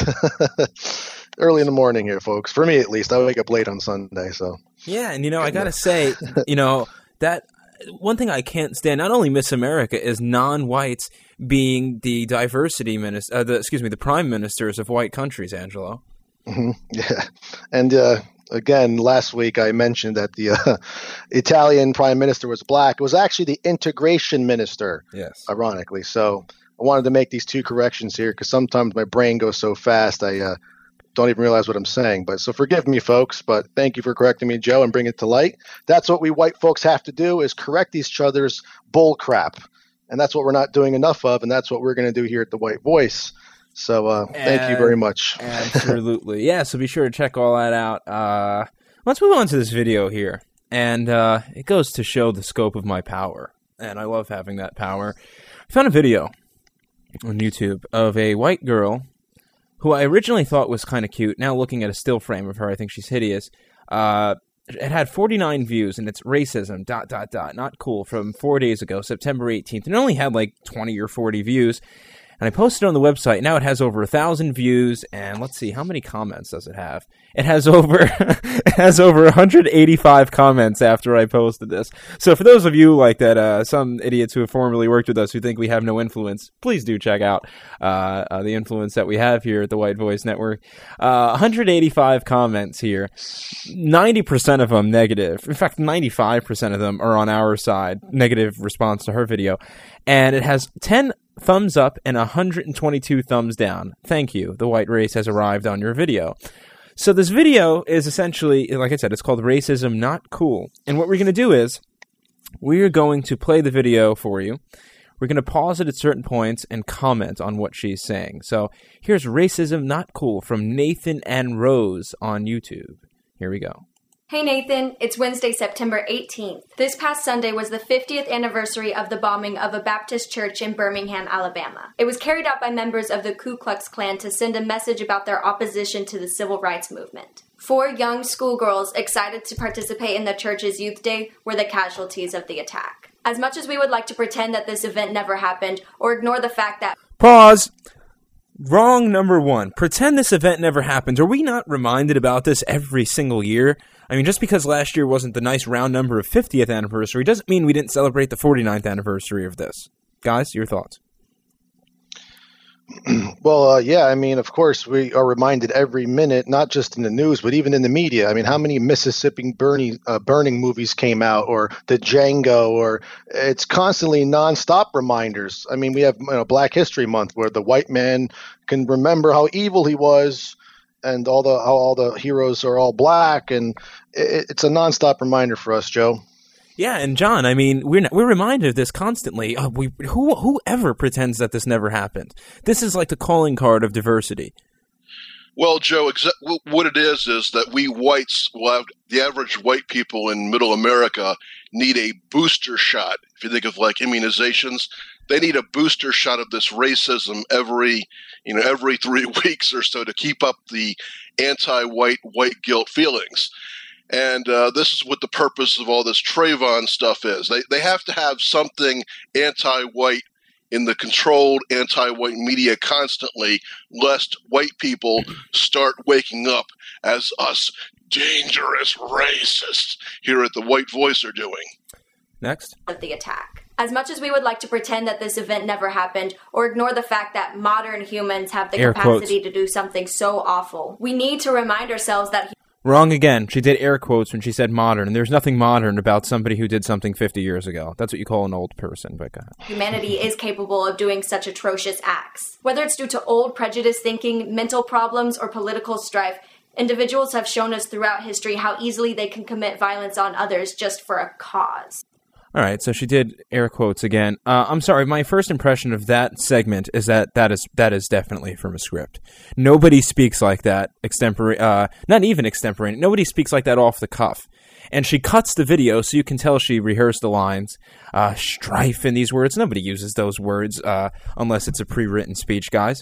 D: Early in the morning here, folks. For me, at least. I wake up late on Sunday, so.
B: Yeah, and, you know, I got to say, you know, that one thing I can't stand, not only Miss America, is non-whites being the diversity minister, uh, the, excuse me, the prime ministers of white countries, Angelo.
D: Mm-hmm. Yeah, and uh, again, last week I mentioned that the uh, Italian prime minister was black. It was actually the integration minister,
B: yes,
D: ironically. So I wanted to make these two corrections here because sometimes my brain goes so fast I uh, don't even realize what I'm saying. But so forgive me, folks, but thank you for correcting me, Joe, and bringing it to light. That's what we white folks have to do, is correct each other's bull crap. And that's what we're not doing enough of, and that's what we're going to do here at The White Voice. So uh, thank
B: and,
D: you very much.
B: Absolutely. Yeah, so be sure to check all that out. Uh, let's move on to this video here. And uh, it goes to show the scope of my power. And I love having that power. I found a video on YouTube of a white girl who I originally thought was kind of cute. Now looking at a still frame of her, I think she's hideous. Uh, it had forty-nine views, and it's racism, dot, dot, dot. Not cool, from four days ago, September eighteenth. And it only had like twenty or forty views. And I posted it on the website. Now it has over a thousand views, and let's see, how many comments does it have? It has over it has over one hundred eighty-five comments after I posted this. So for those of you like that, uh, some idiots who have formerly worked with us who think we have no influence, please do check out uh, uh, the influence that we have here at the White Voice Network. Uh, one hundred eighty-five comments here. ninety percent of them negative. In fact, ninety-five percent of them are on our side. Negative response to her video. And it has ten thumbs up and one hundred twenty-two thumbs down. Thank you. The white race has arrived on your video. So this video is essentially, like I said, it's called Racism Not Cool. And what we're going to do is we're going to play the video for you. We're going to pause it at certain points and comment on what she's saying. So here's Racism Not Cool from Nathan and Rose on YouTube. Here we go.
G: Hey Nathan, it's Wednesday, September eighteenth. This past Sunday was the fiftieth anniversary of the bombing of a Baptist church in Birmingham, Alabama. It was carried out by members of the Ku Klux Klan to send a message about their opposition to the civil rights movement. Four young schoolgirls excited to participate in the church's youth day were the casualties of the attack. As much as we would like to pretend that this event never happened or ignore the fact that—
B: Pause! Wrong number one. Pretend this event never happened. Are we not reminded about this every single year? I mean, just because last year wasn't the nice round number of fiftieth anniversary doesn't mean we didn't celebrate the forty-ninth anniversary of this. Guys, your thoughts?
D: Well, uh, yeah, I mean, of course, we are reminded every minute, not just in the news, but even in the media. I mean, how many Mississippi burning, uh, burning movies came out, or the Django, or it's constantly nonstop reminders. I mean, we have you know, Black History Month, where the white man can remember how evil he was, and all the how all the heroes are all black, and it, it's a nonstop reminder for us, Joe.
B: Yeah, and John, I mean, we're not, we're reminded of this constantly. Uh, we who whoever pretends that this never happened. This is like the calling card of diversity.
C: Well, Joe, exa- what it is is that we whites, well, the average white people in Middle America need a booster shot. If you think of like immunizations, they need a booster shot of this racism every, you know, every three weeks or so to keep up the anti-white white guilt feelings. And uh, this is what the purpose of all this Trayvon stuff is. They they have to have something anti-white in the controlled anti-white media constantly, lest white people start waking up as us dangerous racists here at the White Voice are doing.
B: Next.
G: Of the attack. As much as we would like to pretend that this event never happened or ignore the fact that modern humans have the
B: Air
G: capacity
B: quotes.
G: to do something so awful, we need to remind ourselves that—
B: Wrong again. She did air quotes when she said modern, and there's nothing modern about somebody who did something fifty years ago. That's what you call an old person, but go ahead.
G: Humanity is capable of doing such atrocious acts. Whether it's due to old prejudice thinking, mental problems, or political strife, individuals have shown us throughout history how easily they can commit violence on others just for a cause.
B: All right, so she did air quotes again. Uh, I'm sorry, my first impression of that segment is that that is that is definitely from a script. Nobody speaks like that extempore, uh, not even extemporaneous. Nobody speaks like that off the cuff. And she cuts the video so you can tell she rehearsed the lines. Uh, strife in these words. Nobody uses those words uh, unless it's a pre-written speech, guys.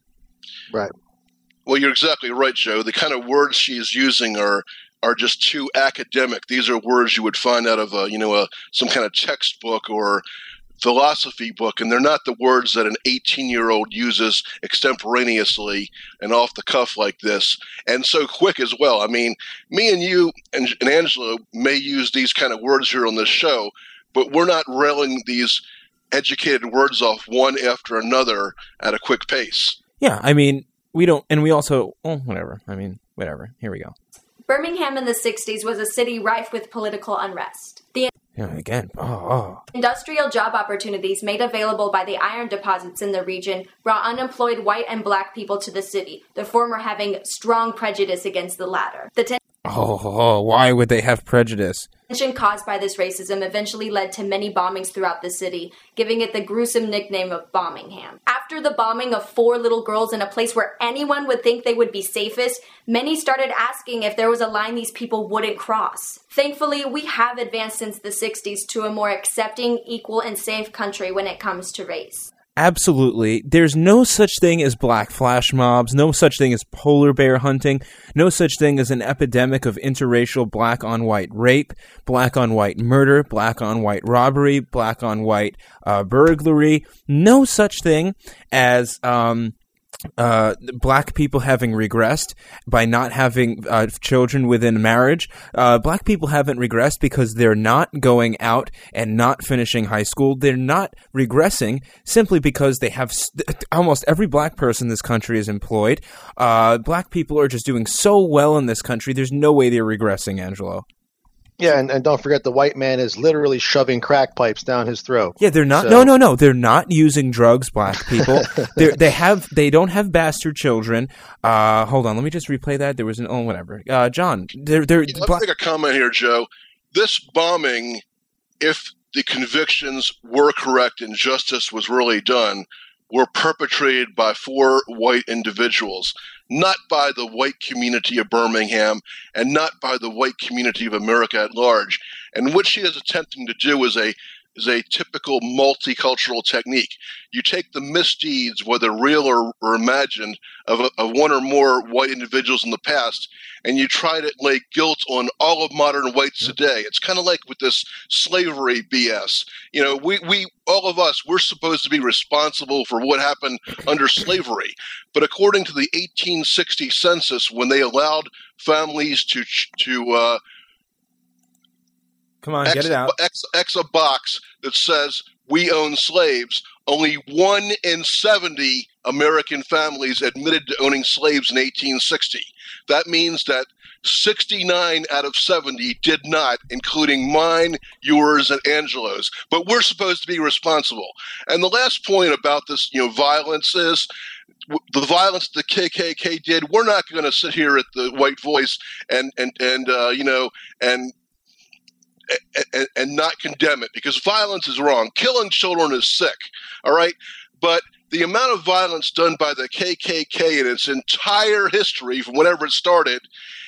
D: Right.
C: Well, you're exactly right, Joe. The kind of words she's using are are just too academic. These are words you would find out of a, you know, a, some kind of textbook or philosophy book, and they're not the words that an eighteen-year-old uses extemporaneously and off the cuff like this, and so quick as well. I mean, me and you and, and Angelo may use these kind of words here on this show, but we're not railing these educated words off one after another at a quick pace.
B: Yeah, I mean, we don't, and we also, well, whatever. I mean, whatever. Here we go.
G: Birmingham in the sixties was a city rife with political unrest. The
B: Yeah, again. Oh, oh.
G: industrial job opportunities made available by the iron deposits in the region brought unemployed white and black people to the city, the former having strong prejudice against the latter. The ten-
B: Oh, oh, why would they have prejudice?
G: tension caused by this racism eventually led to many bombings throughout the city, giving it the gruesome nickname of Bombingham. After the bombing of four little girls in a place where anyone would think they would be safest, many started asking if there was a line these people wouldn't cross. Thankfully, we have advanced since the sixties to a more accepting, equal, and safe country when it comes to race.
B: Absolutely. There's no such thing as black flash mobs, no such thing as polar bear hunting, no such thing as an epidemic of interracial black-on-white rape, black-on-white murder, black-on-white robbery, black-on-white uh, burglary. No such thing as um, uh, black people having regressed by not having uh, children within marriage. Uh, black people haven't regressed because they're not going out and not finishing high school. They're not regressing simply because they have st- almost every black person in this country is employed. Uh, black people are just doing so well in this country. There's no way they're regressing, Angelo.
D: Yeah, and, and don't forget the white man is literally shoving crack pipes down his throat.
B: Yeah, they're not.
D: So.
B: No, no, no. They're not using drugs. Black people. they they have. They don't have bastard children. Uh, hold on. Let me just replay that. There was an oh whatever. Uh, John. They're they're.
C: Yeah, let's
B: bla-
C: make a comment here, Joe. This bombing, if the convictions were correct and justice was really done, were perpetrated by four white individuals, not by the white community of Birmingham and not by the white community of America at large. And what she is attempting to do is a is a typical multicultural technique. You take the misdeeds, whether real or, or imagined, of, a, of one or more white individuals in the past, and you try to lay guilt on all of modern whites today. It's kind of like with this slavery B S. You know, we, we all of us, we're supposed to be responsible for what happened under slavery. But according to the eighteen sixty census, when they allowed families to to uh,
B: Come on,
C: X,
B: get it out.
C: X, X a box that says we own slaves, only one in seventy American families admitted to owning slaves in eighteen sixty. That means that sixty-nine out of seventy did not, including mine, yours, and Angelo's. But we're supposed to be responsible. And the last point about this, you know, violence is the violence the K K K did. We're not going to sit here at the White Voice and and and uh, you know and. And, and not condemn it, because violence is wrong. Killing children is sick, all right? But the amount of violence done by the K K K in its entire history, from whenever it started,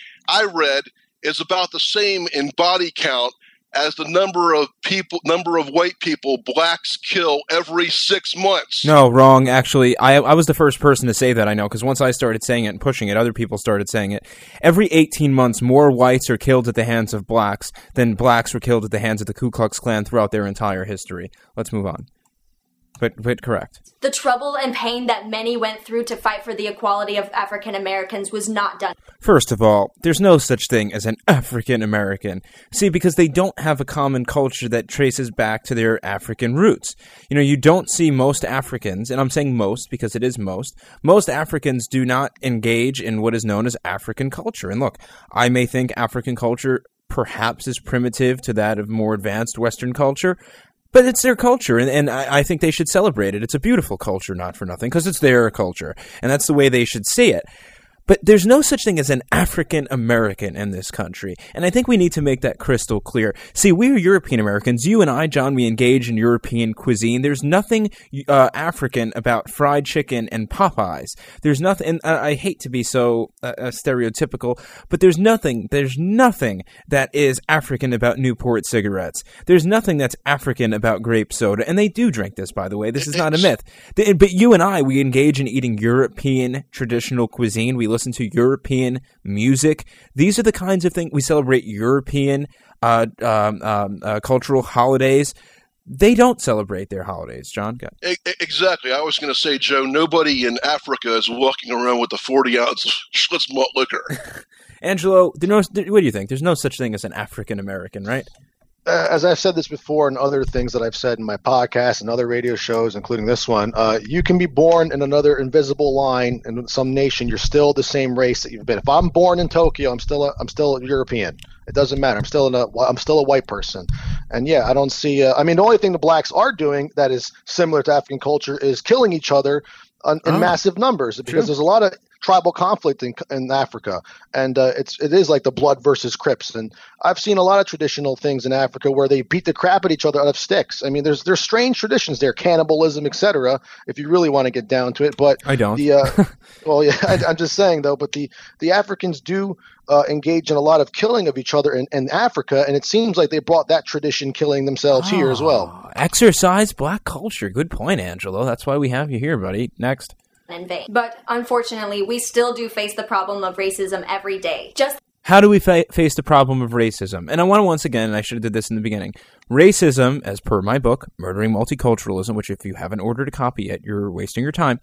C: I read, is about the same in body count as the number of people, number of white people blacks kill every six months.
B: No, wrong. Actually, I I was the first person to say that, I know, because once I started saying it and pushing it, other people started saying it. Every eighteen months, more whites are killed at the hands of blacks than blacks were killed at the hands of the Ku Klux Klan throughout their entire history. Let's move on. But, but correct.
G: The trouble and pain that many went through to fight for the equality of African Americans was not done.
B: First of all, there's no such thing as an African American. See, because they don't have a common culture that traces back to their African roots. You know, you don't see most Africans, and I'm saying most because it is most, most Africans do not engage in what is known as African culture. And look, I may think African culture perhaps is primitive to that of more advanced Western culture, but it's their culture, and, and I, I think they should celebrate it. It's a beautiful culture, not for nothing, because it's their culture, and that's the way they should see it. But there's no such thing as an African American in this country, and I think we need to make that crystal clear. See, we're European Americans. You and I, John, we engage in European cuisine. There's nothing uh, African about fried chicken and Popeyes. There's nothing, and I, I hate to be so uh, uh, stereotypical, but there's nothing, there's nothing that is African about Newport cigarettes. There's nothing that's African about grape soda, and they do drink this, by the way. This is not a myth. But you and I, we engage in eating European traditional cuisine. We listen to European music. These are the kinds of things we celebrate. European uh, um, um, uh, cultural holidays. They don't celebrate their holidays, John. Go.
C: Exactly. I was going to say, Joe, nobody in Africa is walking around with a forty ounce Schlitz malt liquor.
B: Angelo, what do you think? There's no such thing as an African American, right?
D: Uh, as I've said this before and other things that I've said in my podcast and other radio shows, including this one, uh, you can be born in another invisible line in some nation. You're still the same race that you've been. If I'm born in Tokyo, I'm still a, I'm still a European. It doesn't matter. I'm still in a, I'm still a white person. And yeah, I don't see. Uh, I mean, the only thing the blacks are doing that is similar to African culture is killing each other on, in
B: oh,
D: massive numbers, because
B: true.
D: There's a lot of tribal conflict in, in Africa, and uh, it's it is like the blood versus Crips. And I've seen a lot of traditional things in Africa where they beat the crap at each other out of sticks. I mean, there's there's strange traditions there, cannibalism, et cetera. If you really want to get down to it, but
B: I don't.
D: The, uh, well, yeah, I, I'm just saying though. But the the Africans do uh, engage in a lot of killing of each other in, in Africa, and it seems like they brought that tradition, killing themselves, oh, here as well.
B: Exercise black culture. Good point, Angelo. That's why we have you here, buddy. Next.
G: In vain. But unfortunately, we still do face the problem of racism every day. Just
B: How do we fa- face the problem of racism? And I want to once again, and I should have did this in the beginning, racism, as per my book, Murdering Multiculturalism, which if you haven't ordered a copy yet, you're wasting your time.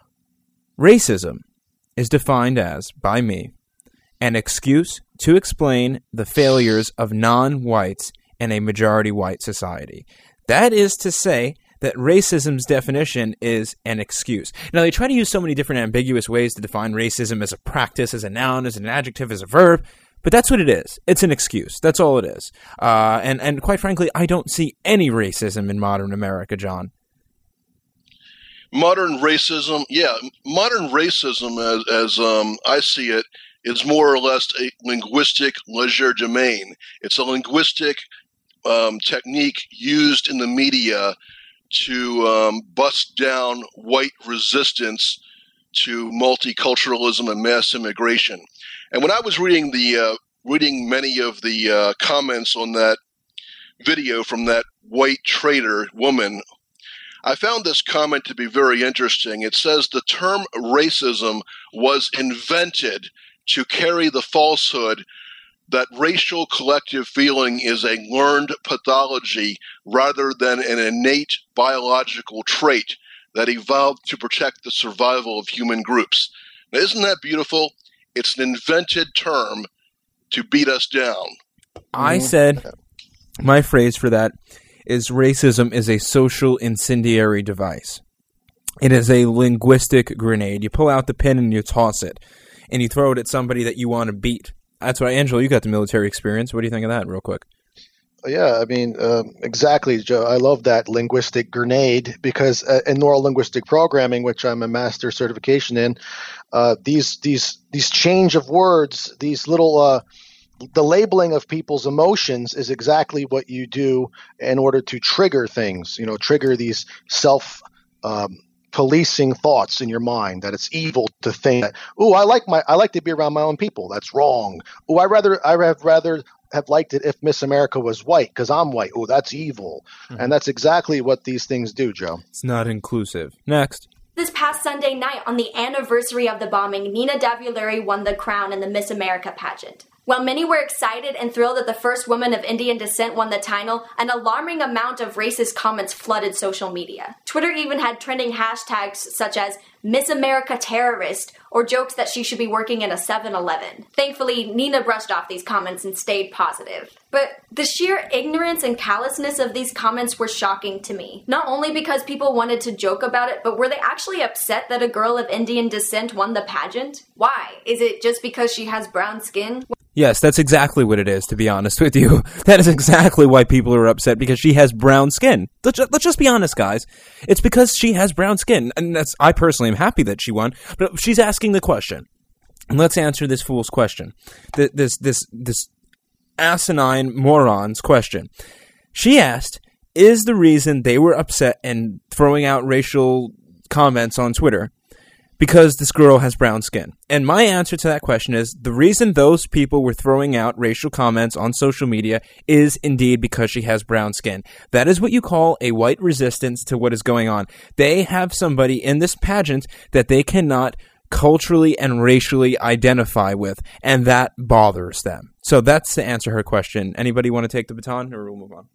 B: Racism is defined as, by me, an excuse to explain the failures of non-whites in a majority white society. That is to say that racism's definition is an excuse. Now, they try to use so many different ambiguous ways to define racism as a practice, as a noun, as an adjective, as a verb, but that's what it is. It's an excuse. That's all it is. Uh, and, and quite frankly, I don't see any racism in modern America, John.
C: Modern racism, yeah, modern racism, as, as um, I see it, is more or less a linguistic legerdemain. It's a linguistic um, technique used in the media to um, bust down white resistance to multiculturalism and mass immigration. And when I was reading the uh, reading many of the uh, comments on that video from that white traitor woman, I found this comment to be very interesting. It says the term racism was invented to carry the falsehood that racial collective feeling is a learned pathology rather than an innate biological trait that evolved to protect the survival of human groups. Now, isn't that beautiful? It's an invented term to beat us down.
B: I said, my phrase for that is racism is a social incendiary device. It is a linguistic grenade. You pull out the pin and you toss it, and you throw it at somebody that you want to beat. That's why, Angelo, you got the military experience. What do you think of that, real quick?
D: Yeah, I mean, um, exactly, Joe. I love that linguistic grenade because uh, in neurolinguistic programming, which I'm a master certification in, uh, these these these change of words, these little uh, the labeling of people's emotions is exactly what you do in order to trigger things. You know, trigger these self um, policing thoughts in your mind that it's evil to think that, oh, I like my I like to be around my own people. That's wrong. Oh, I rather I have rather have liked it if Miss America was white because I'm white. Oh, that's evil. Mm-hmm. And that's exactly what these things do, Joe.
B: It's not inclusive. Next.
G: This past Sunday night, on the anniversary of the bombing, Nina Davuluri won the crown in the Miss America pageant. While many were excited and thrilled that the first woman of Indian descent won the title, an alarming amount of racist comments flooded social media. Twitter even had trending hashtags such as Miss America Terrorist or jokes that she should be working in a seven eleven. Thankfully, Nina brushed off these comments and stayed positive. But the sheer ignorance and callousness of these comments were shocking to me. Not only because people wanted to joke about it, but were they actually upset that a girl of Indian descent won the pageant? Why? Is it just because she has brown skin?
B: Yes, that's exactly what it is, to be honest with you. That is exactly why people are upset, because she has brown skin. Let's just, let's just be honest, guys. It's because she has brown skin, and that's I personally am happy that she won, but she's asking the question. And let's answer this fool's question. This, this, this, this asinine moron's question. She asked, is the reason they were upset and throwing out racial comments on Twitter because this girl has brown skin? And my answer to that question is the reason those people were throwing out racial comments on social media is indeed because she has brown skin. That is what you call a white resistance to what is going on. They have somebody in this pageant that they cannot culturally and racially identify with, and that bothers them. So that's to answer her question. Anybody want to take the baton, or we'll move on?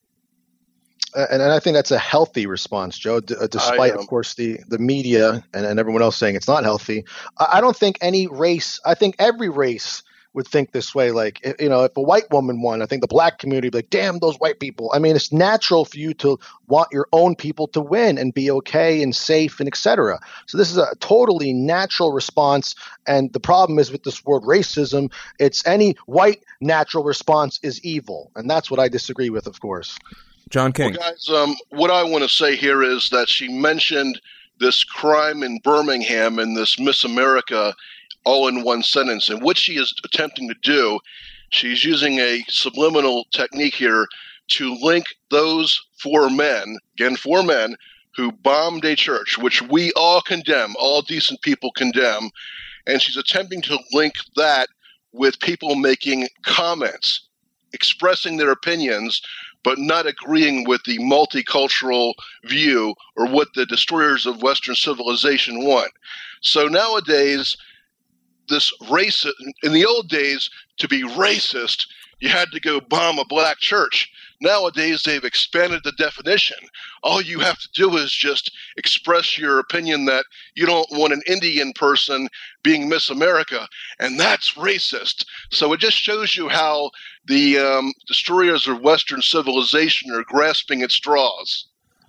D: And, and I think that's a healthy response, Joe, d- despite, of course, the, the media and, and everyone else saying it's not healthy. I, I don't think any race – I think every race would think this way. Like, you know, if a white woman won, I think the black community would be like, damn, those white people. I mean, it's natural for you to want your own people to win and be okay and safe and et cetera. So this is a totally natural response. And the problem is with this word racism, it's any white natural response is evil. And that's what I disagree with, of course.
B: John King.
C: Well, guys, um, what I want to say here is that she mentioned this crime in Birmingham and this Miss America all in one sentence. And what she is attempting to do, she's using a subliminal technique here to link those four men, again, four men, who bombed a church, which we all condemn, all decent people condemn. And she's attempting to link that with people making comments, expressing their opinions, but not agreeing with the multicultural view or what the destroyers of Western civilization want. So nowadays, this race, in the old days, to be racist, you had to go bomb a black church. Nowadays, they've expanded the definition. All you have to do is just express your opinion that you don't want an Indian person being Miss America, and that's racist. So it just shows you how the um, destroyers of Western civilization are grasping at straws.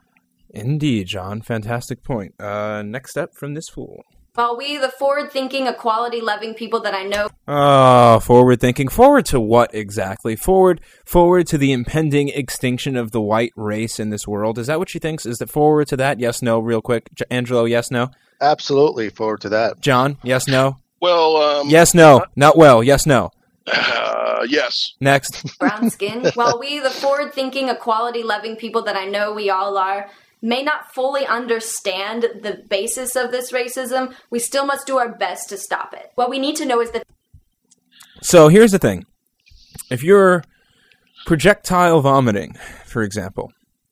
B: Indeed, John. Fantastic point. Uh, next step from this fool.
G: While we, the forward-thinking, equality-loving people that I know...
B: Oh, forward-thinking. Forward to what exactly? Forward forward to the impending extinction of the white race in this world. Is that what she thinks? Is it forward to that? Yes, no, real quick. J- Angelo, yes, no?
D: Absolutely forward to that.
B: John, yes, no?
C: Well, um...
B: Yes, no. Uh, Not well. Yes, no.
C: Uh, yes.
B: Next.
G: Brown skin. While we, the forward-thinking, equality-loving people that I know we all are... may not fully understand the basis of this racism, we still must do our best to stop it. What we need to know is that...
B: So here's the thing. If you're projectile vomiting, for example,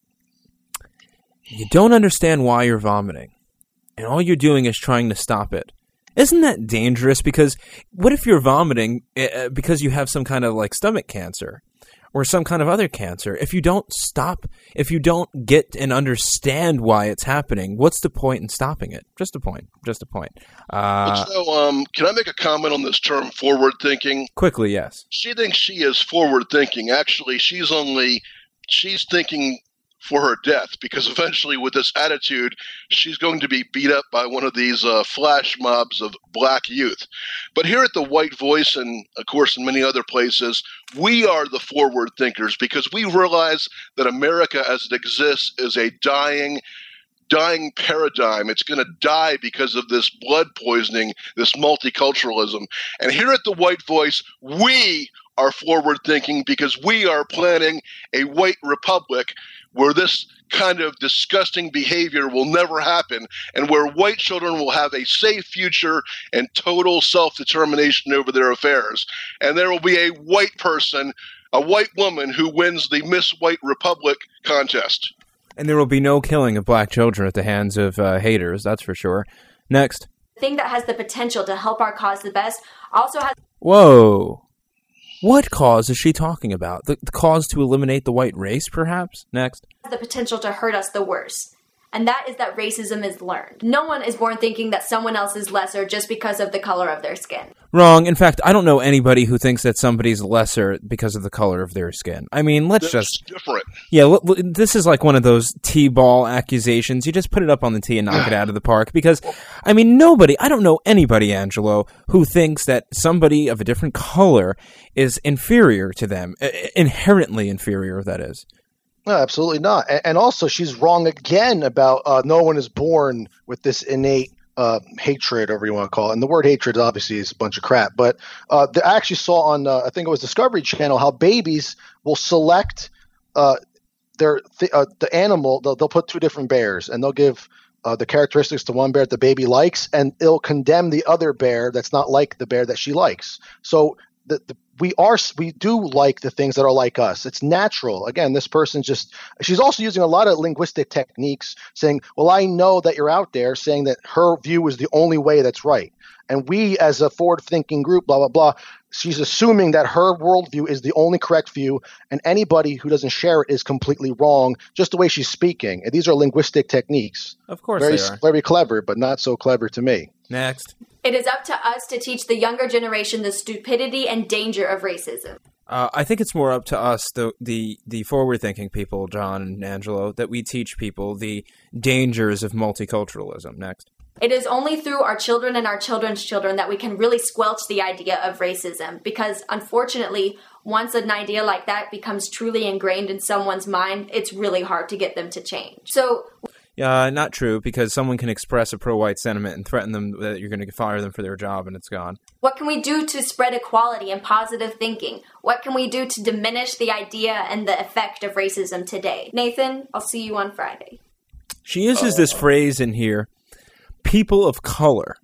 B: you don't understand why you're vomiting, and all you're doing is trying to stop it, isn't that dangerous? Because what if you're vomiting uh, because you have some kind of like stomach cancer or some kind of other cancer? If you don't stop, if you don't get and understand why it's happening, what's the point in stopping it? Just a point. Just a point. Uh,
C: so, um, can I make a comment on this term forward thinking?
B: Quickly, yes.
C: She thinks she is forward thinking. Actually, she's only, she's thinking for her death, because eventually with this attitude, she's going to be beat up by one of these uh, flash mobs of black youth. But here at the White Voice, and of course in many other places, we are the forward thinkers, because we realize that America as it exists is a dying dying paradigm. It's going to die because of this blood poisoning, this multiculturalism. And here at the White Voice, we are forward thinking, because we are planning a white republic where this kind of disgusting behavior will never happen, and where white children will have a safe future and total self-determination over their affairs. And there will be a white person, a white woman, who wins the Miss White Republic contest.
B: And there will be no killing of black children at the hands of uh, haters, that's for sure. Next.
G: The thing that has the potential to help our cause the best also has...
B: Whoa. What cause is she talking about? The, the cause to eliminate the white race, perhaps? Next.
G: The potential to hurt us the worst. And that is that racism is learned. No one is born thinking that someone else is lesser just because of the color of their skin.
B: Wrong. In fact, I don't know anybody who thinks that somebody's lesser because of the color of their skin. I mean, let's
C: That's
B: just...
C: different.
B: Yeah, l- l- this is like one of those T-ball accusations. You just put it up on the tee and knock it out of the park. Because, I mean, nobody, I don't know anybody, Angelo, who thinks that somebody of a different color is inferior to them. I- inherently inferior, that is.
D: No, absolutely not. And, and also, she's wrong again about uh, no one is born with this innate uh, hatred, or whatever you want to call it. And the word hatred obviously is a bunch of crap. But uh, the, I actually saw on, uh, I think it was Discovery Channel, how babies will select uh, their th- uh, the animal. They'll, they'll put two different bears, and they'll give uh, the characteristics to one bear that the baby likes, and it'll condemn the other bear that's not like the bear that she likes. So the, the we are we do like the things that are like us. It's natural. Again, this person just she's also using a lot of linguistic techniques, saying, well, I know that you're out there, saying that her view is the only way that's right. And we, as a forward-thinking group, blah, blah, blah, she's assuming that her worldview is the only correct view, and anybody who doesn't share it is completely wrong, just the way she's speaking. And these are linguistic techniques.
B: Of course
D: very,
B: they are.
D: Very clever, but not so clever to me.
B: Next.
G: It is up to us to teach the younger generation the stupidity and danger of racism.
B: Uh, I think it's more up to us, the the, the forward-thinking people, John and Angelo, that we teach people the dangers of multiculturalism. Next.
G: It is only through our children and our children's children that we can really squelch the idea of racism, because unfortunately, once an idea like that becomes truly ingrained in someone's mind, it's really hard to get them to change. So...
B: Uh, not true, because someone can express a pro-white sentiment and threaten them that you're going to fire them for their job, and it's gone.
G: What can we do to spread equality and positive thinking? What can we do to diminish the idea and the effect of racism today? Nathan, I'll see you on Friday.
B: She uses this phrase in here, people of color.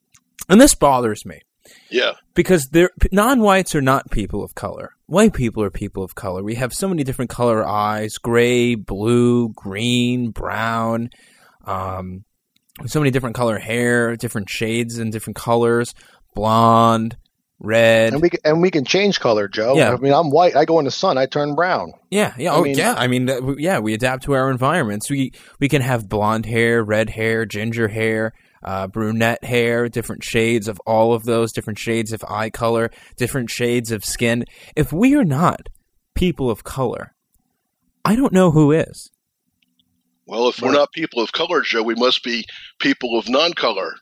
B: And this bothers me.
C: Yeah.
B: Because they're, non-whites are not people of color. White people are people of color. We have so many different color eyes, gray, blue, green, brown, um, so many different color hair, different shades and different colors, blonde, red.
D: And we can, and we can change color, Joe.
B: Yeah.
D: I mean, I'm white. I go in the sun. I turn brown.
B: Yeah, yeah,
D: I
B: oh,
D: mean,
B: yeah. I mean, uh, yeah, we adapt to our environments. We we can have blonde hair, red hair, ginger hair, uh, brunette hair, different shades of all of those, different shades of eye color, different shades of skin. If we are not people of color, I don't know who is.
C: Well, if we're not people of color, Joe, we must be people of non-color.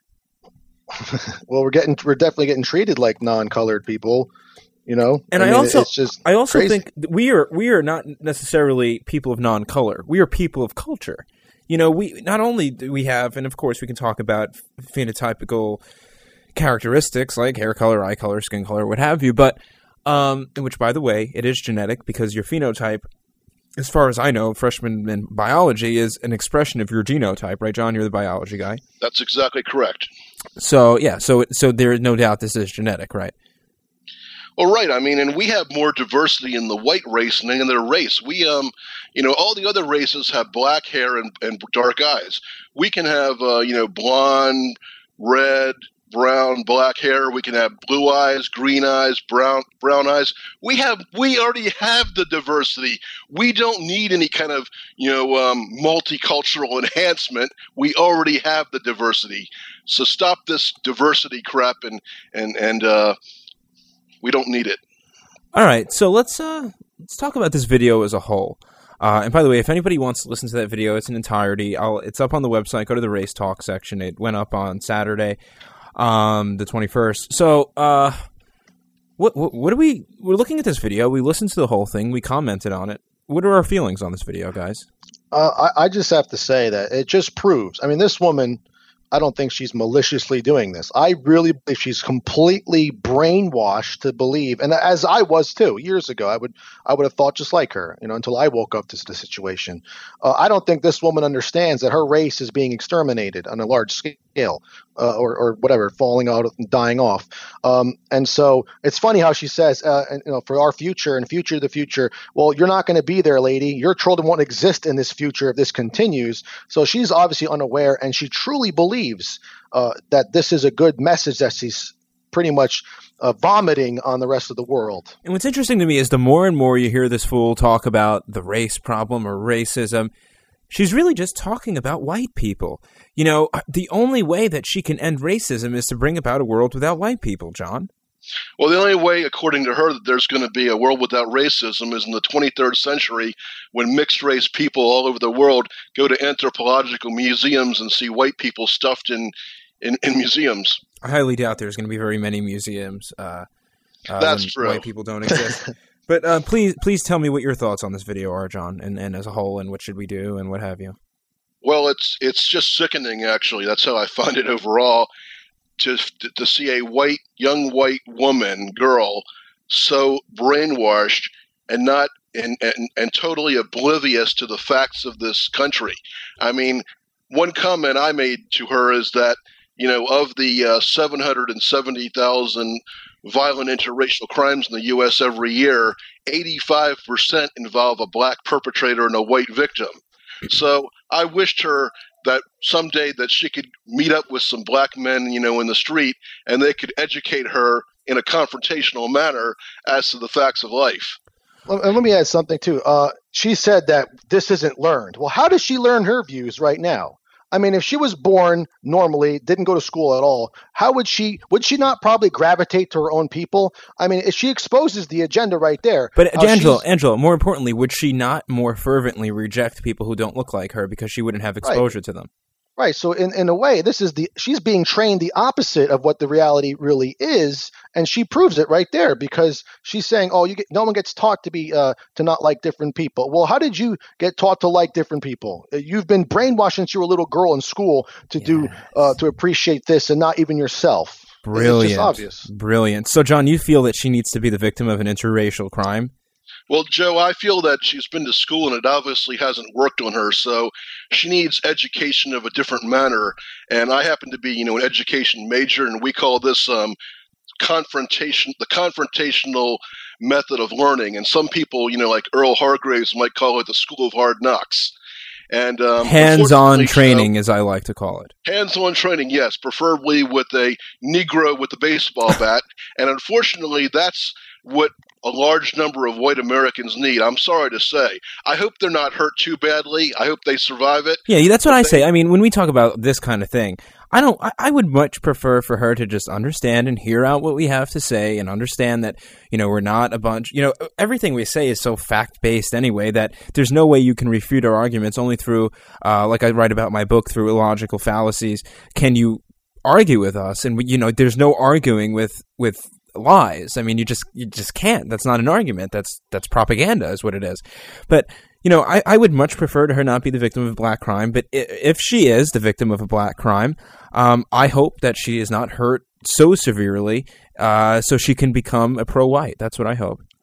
D: Well, we're getting we're definitely getting treated like non-colored people, you know.
B: And I,
D: I mean,
B: also
D: it's just
B: I also
D: crazy.
B: think that we are we are not necessarily people of non-color. We are people of culture. You know, we not only do we have, and of course we can talk about phenotypical characteristics like hair color, eye color, skin color, what have you, but um, which, by the way, it is genetic, because your phenotype as far as I know, freshman in biology is an expression of your genotype, right, John? You're the biology guy.
C: That's exactly correct.
B: So, yeah, so so there is no doubt this is genetic, right?
C: Well, right. I mean, and we have more diversity in the white race than in their race. We, um, you know, all the other races have black hair and, and dark eyes. We can have, uh, you know, blonde, red, brown, black hair. We can have blue eyes, green eyes, brown brown eyes. We have we already have the diversity. We don't need any kind of, you know, um, multicultural enhancement. We already have the diversity. So stop this diversity crap, and and and uh, we don't need it.
B: All right, so let's uh, let's talk about this video as a whole. Uh, and by the way, if anybody wants to listen to that video, it's in entirety. I'll, it's up on the website. Go to the Race Talk section. It went up on Saturday. Um, the twenty-first. So, uh, what, what, what do we, we're looking at this video, we listened to the whole thing, we commented on it. What are our feelings on this video, guys?
D: Uh, I, I just have to say that it just proves, I mean, this woman, I don't think she's maliciously doing this. I really believe she's completely brainwashed to believe, and as I was too years ago, I would I would have thought just like her, you know, until I woke up to the situation. Uh, I don't think this woman understands that her race is being exterminated on a large scale, uh, or or whatever, falling out and dying off. Um, and so it's funny how she says, uh, and, you know, for our future and future of the future. Well, you're not going to be there, lady. Your children won't exist in this future if this continues. So she's obviously unaware, and she truly believes Uh, that this is a good message that she's pretty much uh, vomiting on the rest of the world.
B: And what's interesting to me is the more and more you hear this fool talk about the race problem or racism, she's really just talking about white people. You know, the only way that she can end racism is to bring about a world without white people, John.
C: Well, the only way, according to her, that there's going to be a world without racism is in the twenty-third century, when mixed-race people all over the world go to anthropological museums and see white people stuffed in, in, in museums.
B: I highly doubt there's going to be very many museums uh, uh,
C: That's
B: when
C: true.
B: white people don't exist. But uh, please please tell me what your thoughts on this video are, John, and, and as a whole, and what should we do, and what have you.
C: Well, it's it's just sickening, actually. That's how I find it overall. To, to see a white, young white woman, girl, so brainwashed and not and, and, and totally oblivious to the facts of this country. I mean, one comment I made to her is that, you know, of the uh, seven hundred seventy thousand violent interracial crimes in the U S every year, eighty-five percent involve a black perpetrator and a white victim. So I wished her that someday that she could meet up with some black men, you know, in the street, and they could educate her in a confrontational manner as to the facts of life.
D: And let me add something too. Uh, she said that this isn't learned. Well, how does she learn her views right now? I mean, if she was born normally, didn't go to school at all, how would she, would she not probably gravitate to her own people? I mean, if she exposes the agenda right there.
B: But Angela, Angela, more importantly, would she not more fervently reject people who don't look like her because she wouldn't have exposure
D: right.
B: to them?
D: Right. So in, in a way, this is the she's being trained the opposite of what the reality really is, and she proves it right there because she's saying, "Oh, you get, no one gets taught to be uh, to not like different people." Well, how did you get taught to like different people? You've been brainwashed since you were a little girl in school to yes. do uh, to appreciate this, and not even yourself.
B: Brilliant,
D: it's just obvious.
B: Brilliant. So, John, you feel that she needs to be the victim of an interracial crime?
C: Well, Joe, I feel that she's been to school and it obviously hasn't worked on her, so she needs education of a different manner. And I happen to be, you know, an education major, and we call this um, confrontation, the confrontational method of learning. And some people, you know, like Earl Hargraves might call it the school of hard knocks. And um,
B: hands-on training, as I like to call it.
C: Hands-on training, yes, preferably with a Negro with a baseball bat. And unfortunately, that's what a large number of white Americans need. I'm sorry to say. I hope they're not hurt too badly. I hope they survive it.
B: Yeah, that's what
C: but
B: I
C: they-
B: say. I mean, when we talk about this kind of thing, I don't. I, I would much prefer for her to just understand and hear out what we have to say, and understand that, you know, we're not a bunch. You know, everything we say is so fact-based anyway that there's no way you can refute our arguments. Only through, uh, like I write about my book, through illogical fallacies, can you argue with us. And you know, there's no arguing with with. lies. I mean, you just you just can't. That's not an argument. That's that's propaganda is what it is. But, you know, I, I would much prefer to her not be the victim of black crime. But if she is the victim of a black crime, um, I hope that she is not hurt so severely uh, so she can become a pro-white. That's what I hope.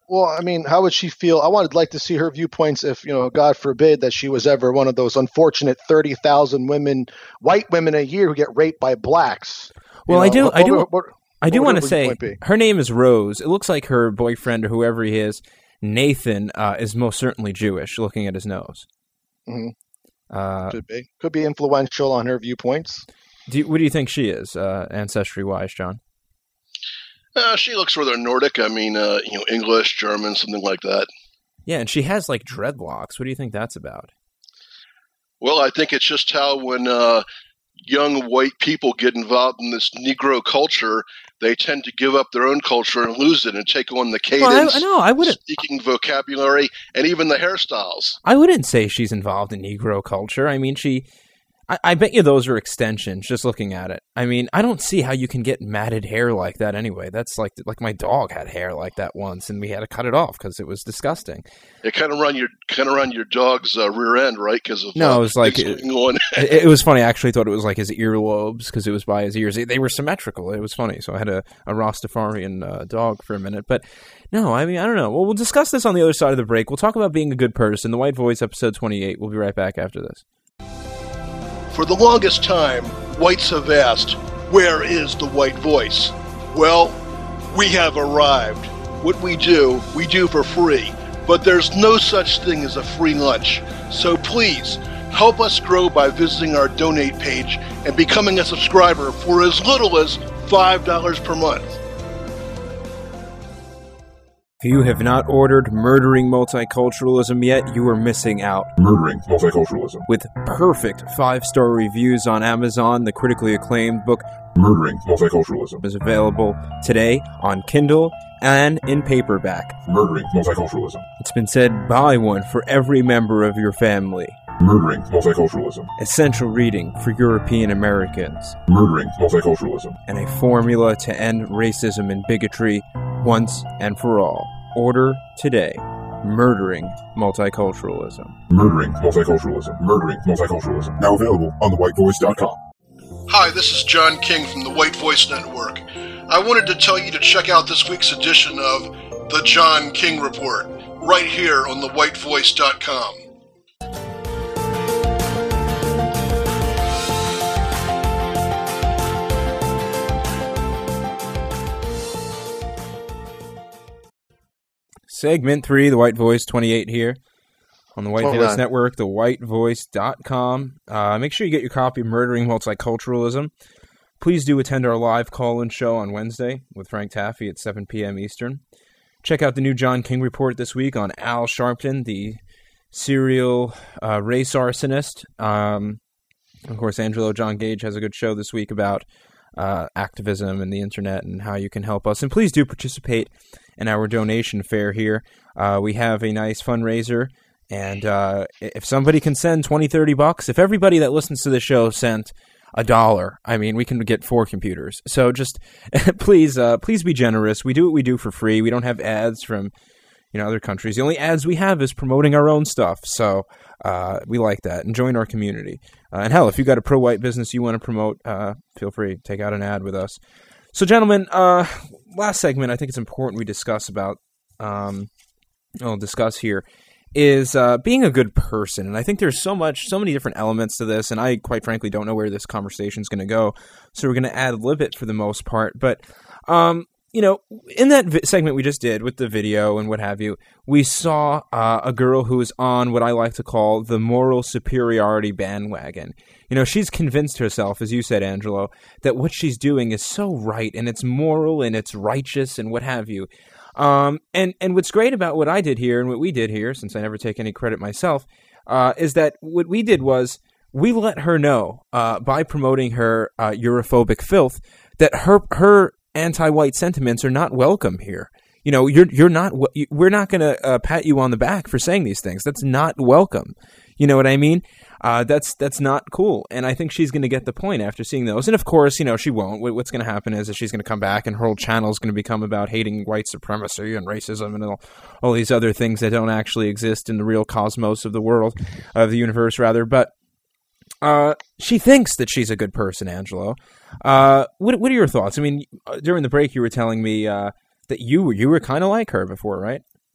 D: Well, I mean, how would she feel? I would like to see her viewpoints if, you know, God forbid that she was ever one of those unfortunate thirty thousand women, white women a year who get raped by blacks.
B: Well,
D: you
B: I do,
D: know,
B: I do,
D: what, what,
B: I do
D: what
B: want to
D: would
B: say
D: your point be?
B: her name is Rose. It looks like her boyfriend or whoever he is, Nathan, uh, is most certainly Jewish, looking at his nose.
D: Mhm.
B: Uh,
D: Could be. Could be influential on her viewpoints.
B: do you, what do you think she is, uh, ancestry-wise, John?
C: Uh, she looks rather Nordic. I mean, uh, you know, English, German, something like that.
B: Yeah, and she has, like, dreadlocks. What do you think that's about?
C: Well, I think it's just how when uh, young white people get involved in this Negro culture, they tend to give up their own culture and lose it and take on the cadence,
B: Well, I, I know, I wouldn't...
C: speaking vocabulary, and even the hairstyles.
B: I wouldn't say she's involved in Negro culture. I mean, she... I, I bet you those are extensions, just looking at it. I mean, I don't see how you can get matted hair like that anyway. That's like like my dog had hair like that once, and we had to cut it off because it was disgusting.
C: It kind of run your kind of run your dog's uh, rear end, right? Because of
B: No,
C: uh,
B: it was like...
C: things going on.
B: It, it was funny. I actually thought it was like his earlobes because it was by his ears. They, they were symmetrical. It was funny. So I had a, a Rastafarian uh, dog for a minute. But no, I mean, I don't know. Well, we'll discuss this on the other side of the break. We'll talk about being a good person. The White Voice, episode twenty-eight. We'll be right back after this.
C: For the longest time, whites have asked, where is the white voice? Well, we have arrived. What we do, we do for free. But there's no such thing as a free lunch. So please, help us grow by visiting our donate page and becoming a subscriber for as little as five dollars per month.
B: If you have not ordered Murdering Multiculturalism yet, you are missing out.
F: Murdering Multiculturalism.
B: With perfect five-star reviews on Amazon, the critically acclaimed book
F: Murdering Multiculturalism.
B: is available today on Kindle and in paperback.
F: Murdering Multiculturalism.
B: It's been said, buy one for every member of your family.
F: Murdering Multiculturalism.
B: Essential reading for European Americans.
F: Murdering Multiculturalism.
B: And a formula to end racism and bigotry once and for all. Order today. Murdering Multiculturalism.
F: Murdering Multiculturalism. Murdering Multiculturalism. Now available on the white voice dot com.
E: Hi, this is John King from the White Voice Network. I wanted to tell you to check out this week's edition of The John King Report, right here on the white voice dot com.
B: Segment three, The White Voice, twenty-eight here on the White
D: Hold
B: Voice
D: on.
B: Network, the white voice dot com. Uh, make sure you get your copy of Murdering Multiculturalism. Please do attend our live call-in show on Wednesday with Frank Taffy at seven p.m. Eastern. Check out the new John King Report this week on Al Sharpton, the serial uh, race arsonist. Um, of course, Angelo John Gage has a good show this week about uh, activism and the internet and how you can help us. And please do participate in our donation fair here. Uh, we have a nice fundraiser, and uh, if somebody can send twenty, thirty bucks, if everybody that listens to the show sent a dollar, I mean, we can get four computers. So just please, uh, please be generous. We do what we do for free. We don't have ads from, you know, other countries. The only ads we have is promoting our own stuff. So uh, we like that. And join our community. Uh, and hell, if you got a pro-white business you want to promote, uh, feel free. Take out an ad with us. So, gentlemen, uh, last segment I think it's important we discuss about, um, I'll discuss here, is uh, being a good person. And I think there's so much, so many different elements to this, and I, quite frankly, don't know where this conversation is going to go. So we're going to ad-lib it for the most part. But, um, you know, in that vi- segment we just did with the video and what have you, we saw uh, a girl who is on what I like to call the moral superiority bandwagon. You know, she's convinced herself, as you said, Angelo, that what she's doing is so right, and it's moral, and it's righteous, and what have you. Um, and, and what's great about what I did here and what we did here, since I never take any credit myself, uh, is that what we did was we let her know uh, by promoting her uh, Europhobic filth that her her anti-white sentiments are not welcome here. You know, you're you're not. We're not going to uh, pat you on the back for saying these things. That's not welcome. You know what I mean? Uh, that's that's not cool. And I think she's going to get the point after seeing those. And of course, you know, she won't. What's going to happen is that she's going to come back and her whole channel is going to become about hating white supremacy and racism and all, all these other things that don't actually exist in the real cosmos of the world, of the universe, rather. But uh, she thinks that she's a good person, Angelo. Uh, what what are your thoughts? I mean, during the break, you were telling me uh, that you were you were kind of like her before, right?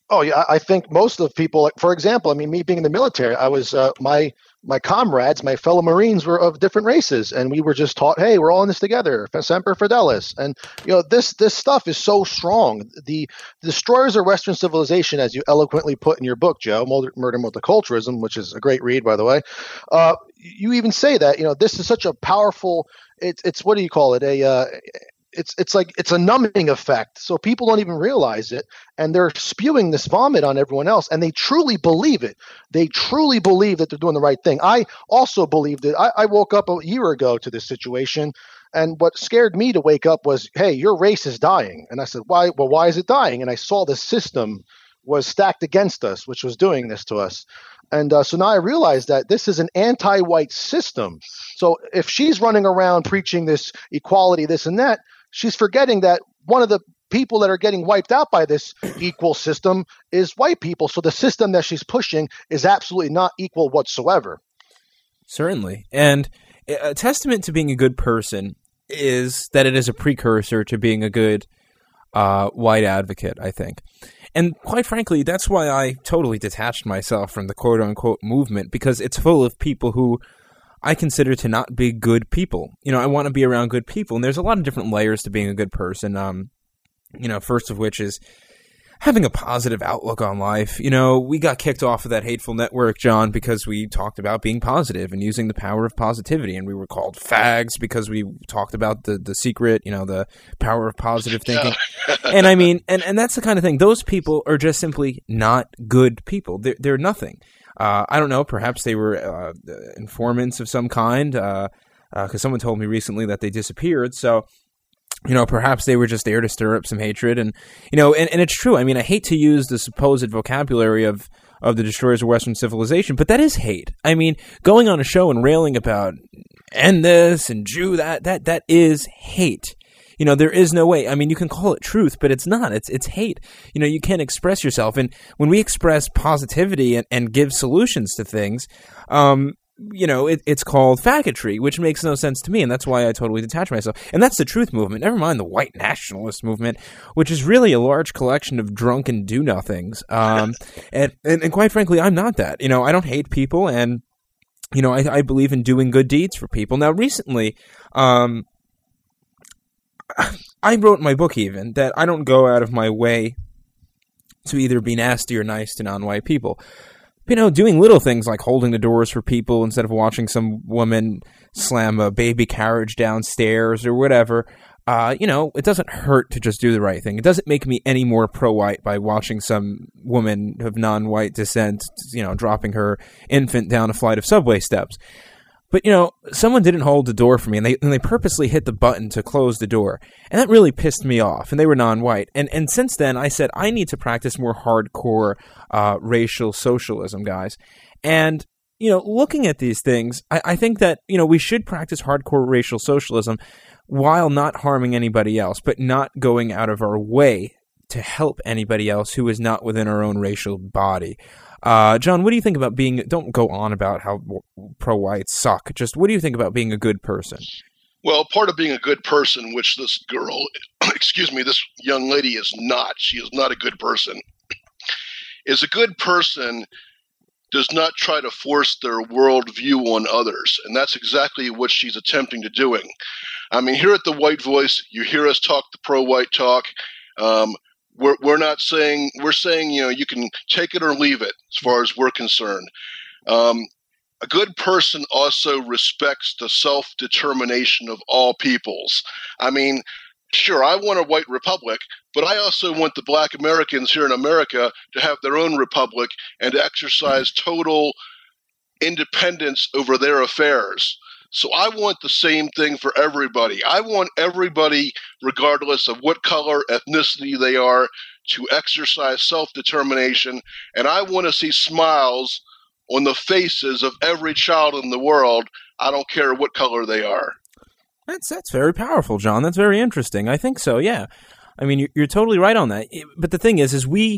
D: Oh yeah, I think most of the people, like, for example, I mean, me being in the military, I was uh, my my comrades, my fellow Marines were of different races, and we were just taught, hey, we're all in this together, Semper Fidelis, and you know this this stuff is so strong. The destroyers of Western civilization, as you eloquently put in your book, Joe, Murder, Multiculturalism, which is a great read, by the way. Uh, you even say that you know this is such a powerful. It's it's what do you call it? A uh, It's it's like it's a numbing effect. So people don't even realize it, and they're spewing this vomit on everyone else, and they truly believe it. They truly believe that they're doing the right thing. I also believed it. I, I woke up a year ago to this situation, and what scared me to wake up was, hey, your race is dying. And I said, why? Well, why is it dying? And I saw the system was stacked against us, which was doing this to us. And uh, so now I realize that this is an anti-white system. So if she's running around preaching this equality, this and that, she's forgetting that one of the people that are getting wiped out by this equal system is white people. So the system that she's pushing is absolutely not equal whatsoever.
B: Certainly. And a testament to being a good person is that it is a precursor to being a good uh, white advocate, I think. And quite frankly, that's why I totally detached myself from the quote-unquote movement, because it's full of people who I consider to not be good people. You know, I want to be around good people, and there's a lot of different layers to being a good person. Um, you know, first of which is having a positive outlook on life. You know, we got kicked off of that hateful network, John, because we talked about being positive and using the power of positivity, and we were called fags because we talked about the the secret, you know, the power of positive thinking. And I mean, and, and that's the kind of thing. Those people are just simply not good people. They're, they're nothing. Uh, I don't know, perhaps they were uh, informants of some kind, because uh, uh, someone told me recently that they disappeared, so, you know, perhaps they were just there to stir up some hatred, and, you know, and, and it's true. I mean, I hate to use the supposed vocabulary of, of the destroyers of Western civilization, but that is hate. I mean, going on a show and railing about end this and Jew that, that, that is hate. You know, there is no way. I mean, you can call it truth, but it's not. It's it's hate. You know, you can't express yourself. And when we express positivity and, and give solutions to things, um, you know, it, it's called faggotry, which makes no sense to me. And that's why I totally detach myself. And that's the truth movement. Never mind the white nationalist movement, which is really a large collection of drunken do-nothings. Um, and, and, and quite frankly, I'm not that. You know, I don't hate people. And, you know, I, I believe in doing good deeds for people. Now, recently, um, I wrote in my book even that I don't go out of my way to either be nasty or nice to non-white people. You know, doing little things like holding the doors for people instead of watching some woman slam a baby carriage downstairs or whatever. Uh, you know, it doesn't hurt to just do the right thing. It doesn't make me any more pro-white by watching some woman of non-white descent, you know, dropping her infant down a flight of subway steps. But, you know, someone didn't hold the door for me, and they and they purposely hit the button to close the door. And that really pissed me off, and they were non-white. And and since then, I said, I need to practice more hardcore uh, racial socialism, guys. And, you know, looking at these things, I, I think that, you know, we should practice hardcore racial socialism while not harming anybody else, but not going out of our way to help anybody else who is not within our own racial body. Uh, John, what do you think about being, don't go on about how pro-whites suck, just what do you think about being a good person?
C: Well, part of being a good person, which this girl, excuse me, this young lady is not, she is not a good person, is a good person does not try to force their worldview on others. And that's exactly what she's attempting to doing. I mean, here at the White Voice, you hear us talk the pro-white talk. Um, We're we're not saying we're saying you know you can take it or leave it as far as we're concerned. Um, a good person also respects the self-determination of all peoples. I mean, sure, I want a white republic, but I also want the black Americans here in America to have their own republic and to exercise total independence over their affairs. So I want the same thing for everybody. I want everybody, regardless of what color, ethnicity they are, to exercise self-determination. And I want to see smiles on the faces of every child in the world. I don't care what color they are.
B: That's that's very powerful, John. That's very interesting. I think so, yeah. I mean, you're, you're totally right on that. But the thing is, is we,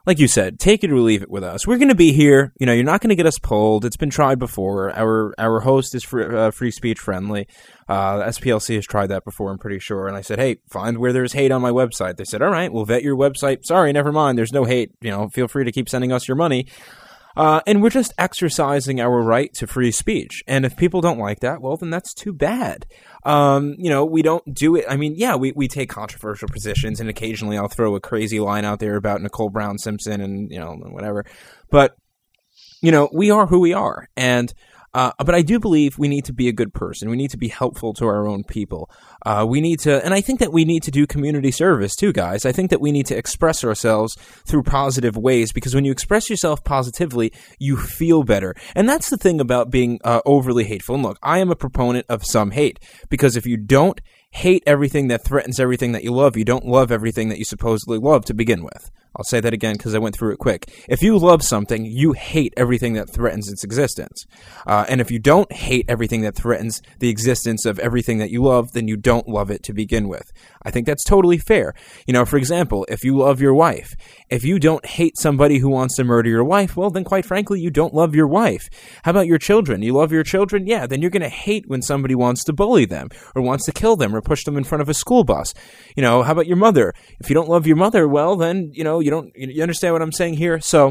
B: like you said, take it or leave it with us. We're going to be here. You know, you're not going to get us pulled. It's been tried before. Our our host is free, uh, free speech friendly. Uh, S P L C has tried that before, I'm pretty sure. And I said, hey, find where there's hate on my website. They said, all right, we'll vet your website. Sorry, never mind. There's no hate. You know, feel free to keep sending us your money. Uh, and we're just exercising our right to free speech. And if people don't like that, well, then that's too bad. Um, you know, we don't do it. I mean, yeah, we, we take controversial positions, and occasionally I'll throw a crazy line out there about Nicole Brown Simpson and, you know, whatever. But, you know, we are who we are. And Uh, but I do believe we need to be a good person. We need to be helpful to our own people. Uh, we need to, and I think that we need to do community service too, guys. I think that we need to express ourselves through positive ways, because when you express yourself positively, you feel better. And that's the thing about being uh, overly hateful. And look, I am a proponent of some hate, because if you don't hate everything that threatens everything that you love, you don't love everything that you supposedly love to begin with. I'll say that again because I went through it quick. If you love something, you hate everything that threatens its existence. Uh, and if you don't hate everything that threatens the existence of everything that you love, then you don't love it to begin with. I think that's totally fair. You know, for example, if you love your wife, if you don't hate somebody who wants to murder your wife, well, then quite frankly, you don't love your wife. How about your children? You love your children? Yeah, then you're going to hate when somebody wants to bully them or wants to kill them or push them in front of a school bus. You know, how about your mother? If you don't love your mother, well, then, you know, you don't, you understand what I'm saying here? So.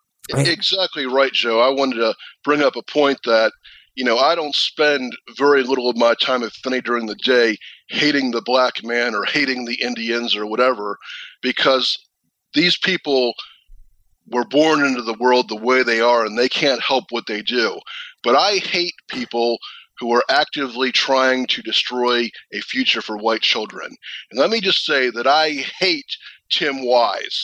C: Exactly right, Joe. I wanted to bring up a point that, you know, I don't spend very little of my time, if any, during the day hating the black man or hating the Indians or whatever, because these people were born into the world the way they are and they can't help what they do. But I hate people who are actively trying to destroy a future for white children. And let me just say that I hate Tim Wise,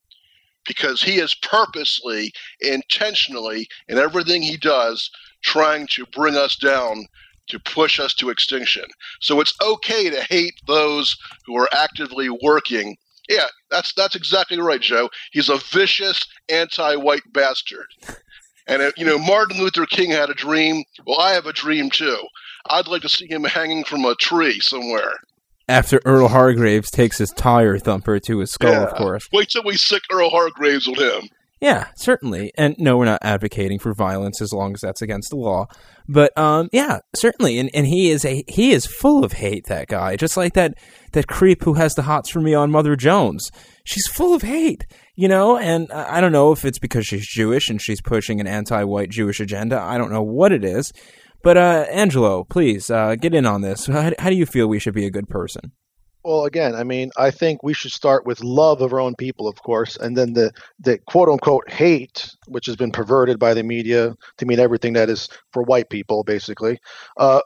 C: because he is purposely, intentionally, in everything he does, trying to bring us down, to push us to extinction. So it's okay to hate those who are actively working. Yeah, that's that's exactly right, Joe. He's a vicious, anti-white bastard. And, uh, you know, Martin Luther King had a dream. Well, I have a dream, too. I'd like to see him hanging from a tree somewhere.
B: After Earl Hargraves takes his tire thumper to his skull,
C: yeah.
B: of course.
C: Wait till we sick Earl Hargraves on him.
B: Yeah, certainly. And no, we're not advocating for violence as long as that's against the law. But um, yeah, certainly. And and he is a he is full of hate, that guy. Just like that that creep who has the hots for me on Mother Jones. She's full of hate, you know? And I don't know if it's because she's Jewish and she's pushing an anti-white Jewish agenda. I don't know what it is. But uh, Angelo, please, uh, get in on this. How, how do you feel we should be a good person?
D: Well, again, I mean, I think we should start with love of our own people, of course, and then the, the quote-unquote hate, which has been perverted by the media to mean everything that is for white people, basically, uh,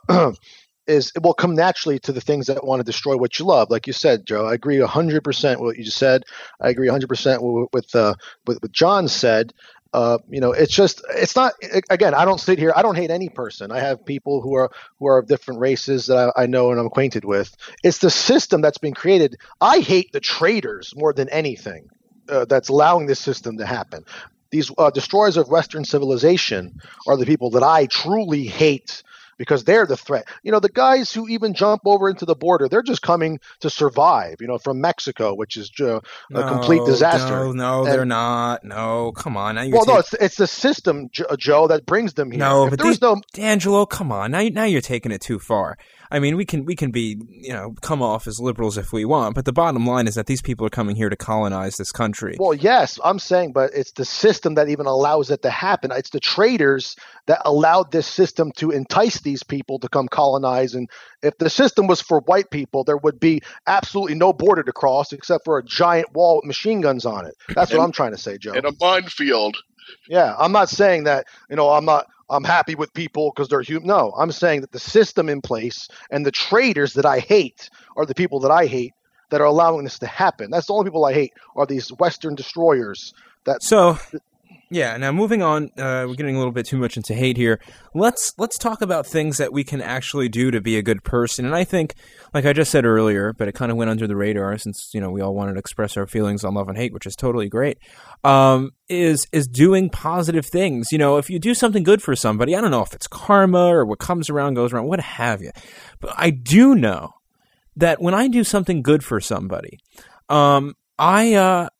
D: is it will come naturally to the things that want to destroy what you love. Like you said, Joe, I agree one hundred percent with what you just said. I agree one hundred percent with with, uh, with what John said. Uh, you know, it's just, it's not, again, I don't sit here, I don't hate any person. I have people who are, who are of different races that I, I know and I'm acquainted with. It's the system that's been created. I hate the traitors more than anything uh, that's allowing this system to happen. These uh, destroyers of Western civilization are the people that I truly hate, because they're the threat. You know, the guys who even jump over into the border, they're just coming to survive, you know, from Mexico, which is uh, a
B: no,
D: complete disaster.
B: No, no,
D: and,
B: they're not. No, come on. Now you're
D: well,
B: taking...
D: no, it's, it's the system, Joe, that brings them here.
B: No,
D: if
B: but
D: there was
B: these,
D: no...
B: D'Angelo, come on. Now, now you're taking it too far. I mean, we can we can be, you know, come off as liberals if we want, but the bottom line is that these people are coming here to colonize this country.
D: Well, yes, I'm saying, but it's the system that even allows it to happen. It's the traders that allowed this system to entice these people to come colonize. And if the system was for white people, there would be absolutely no border to cross except for a giant wall with machine guns on it. That's
C: and,
D: what I'm trying to say, Joe.
C: And a minefield.
D: Yeah, I'm not saying that, you know, I'm not I'm happy with people because they're human. No, I'm saying that the system in place and the traders that I hate are the people that I hate that are allowing this to happen. That's the only people I hate are these Western destroyers. That
B: so, yeah. Now moving on, uh, we're getting a little bit too much into hate here. Let's let's talk about things that we can actually do to be a good person. And I think, like I just said earlier, but it kind of went under the radar since, you know, we all wanted to express our feelings on love and hate, which is totally great. Um, is is doing positive things. You know, if you do something good for somebody, I don't know if it's karma or what comes around goes around, what have you. But I do know that when I do something good for somebody, um, I uh,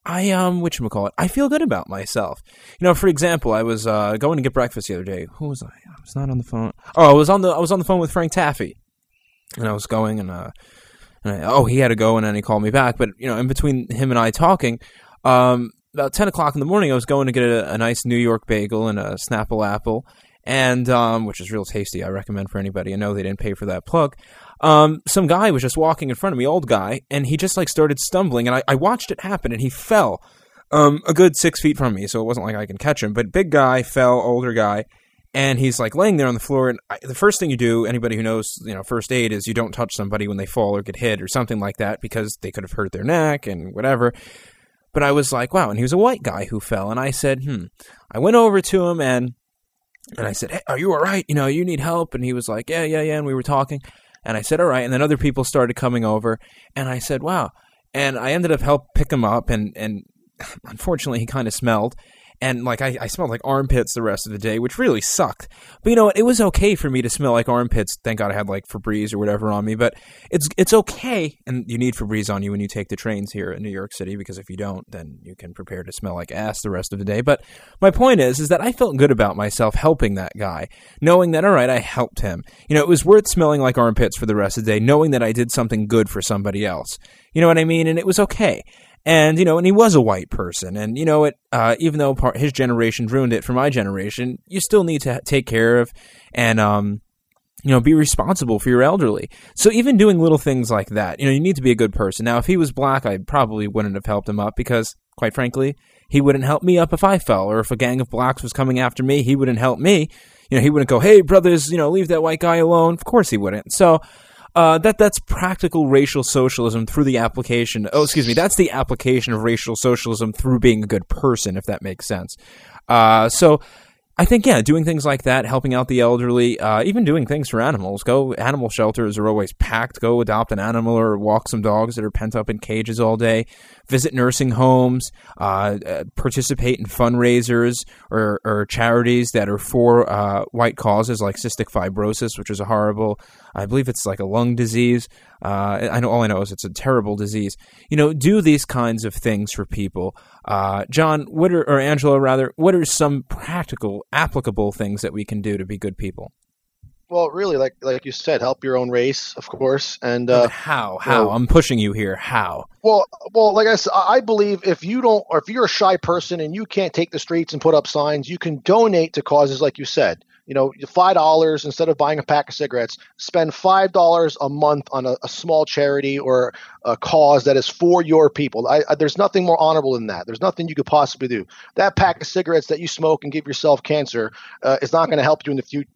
B: I, um, whatchamacallit, I feel good about myself. You know, for example, I was uh, going to get breakfast the other day. Who was I? I was not on the phone. Oh, I was on the I was on the phone with Frank Taffy. And I was going, and, uh, and I, oh, he had to go, and then he called me back. But, you know, in between him and I talking, um, about ten o'clock in the morning, I was going to get a, a nice New York bagel and a Snapple apple, and um, which is real tasty. I recommend for anybody. I know they didn't pay for that plug. Um, some guy was just walking in front of me, old guy, and he just like started stumbling, and I, I watched it happen, and he fell um, a good six feet from me, so it wasn't like I can catch him. But big guy fell, older guy, and he's like laying there on the floor. And I, the first thing you do, anybody who knows, you know, first aid, is you don't touch somebody when they fall or get hit or something like that, because they could have hurt their neck and whatever. But I was like, wow, and he was a white guy who fell, and I said, hmm. I went over to him, and and I said, hey, are you all right? You know, you need help? And he was like, yeah, yeah, yeah, and we were talking. And I said, all right. And then other people started coming over. And I said, wow. And I ended up help pick him up. And, and unfortunately, he kind of smelled. And like I, I smelled like armpits the rest of the day, which really sucked. But you know what? It was okay for me to smell like armpits. Thank God I had like Febreze or whatever on me. But it's it's okay. And you need Febreze on you when you take the trains here in New York City, because if you don't, then you can prepare to smell like ass the rest of the day. But my point is, is that I felt good about myself helping that guy, knowing that, all right, I helped him. You know, it was worth smelling like armpits for the rest of the day, knowing that I did something good for somebody else. You know what I mean? And it was okay. And, you know, and he was a white person. And, you know, it, uh, even though part, his generation ruined it for my generation, you still need to take care of and, um, you know, be responsible for your elderly. So even doing little things like that, you know, you need to be a good person. Now, if he was black, I probably wouldn't have helped him up because, quite frankly, he wouldn't help me up if I fell. Or if a gang of blacks was coming after me, he wouldn't help me. You know, he wouldn't go, hey, brothers, you know, leave that white guy alone. Of course he wouldn't. So, Uh, that that's practical racial socialism through the application. Oh, excuse me. That's the application of racial socialism through being a good person, if that makes sense. Uh, so I think, yeah, doing things like that, helping out the elderly, uh, even doing things for animals. Go, animal shelters are always packed. Go adopt an animal or walk some dogs that are pent up in cages all day. Visit nursing homes, uh, uh, participate in fundraisers or, or charities that are for uh, white causes like cystic fibrosis, which is a horrible, I believe it's like a lung disease. Uh, I know all I know is it's a terrible disease. You know, do these kinds of things for people. Uh, John, what are, or Angela rather, what are some practical, applicable things that we can do to be good people?
D: Well, really, like like you said, help your own race, of course, and uh,
B: how? How?
D: You know,
B: I'm pushing you here. How?
D: Well, well, like I said, I believe if you don't, or if you're a shy person and you can't take the streets and put up signs, you can donate to causes like you said. You know, five dollars instead of buying a pack of cigarettes. Spend five dollars a month on a, a small charity or a cause that is for your people. I, I, there's nothing more honorable than that. There's nothing you could possibly do. That pack of cigarettes that you smoke and give yourself cancer uh, is not going to help you in the future.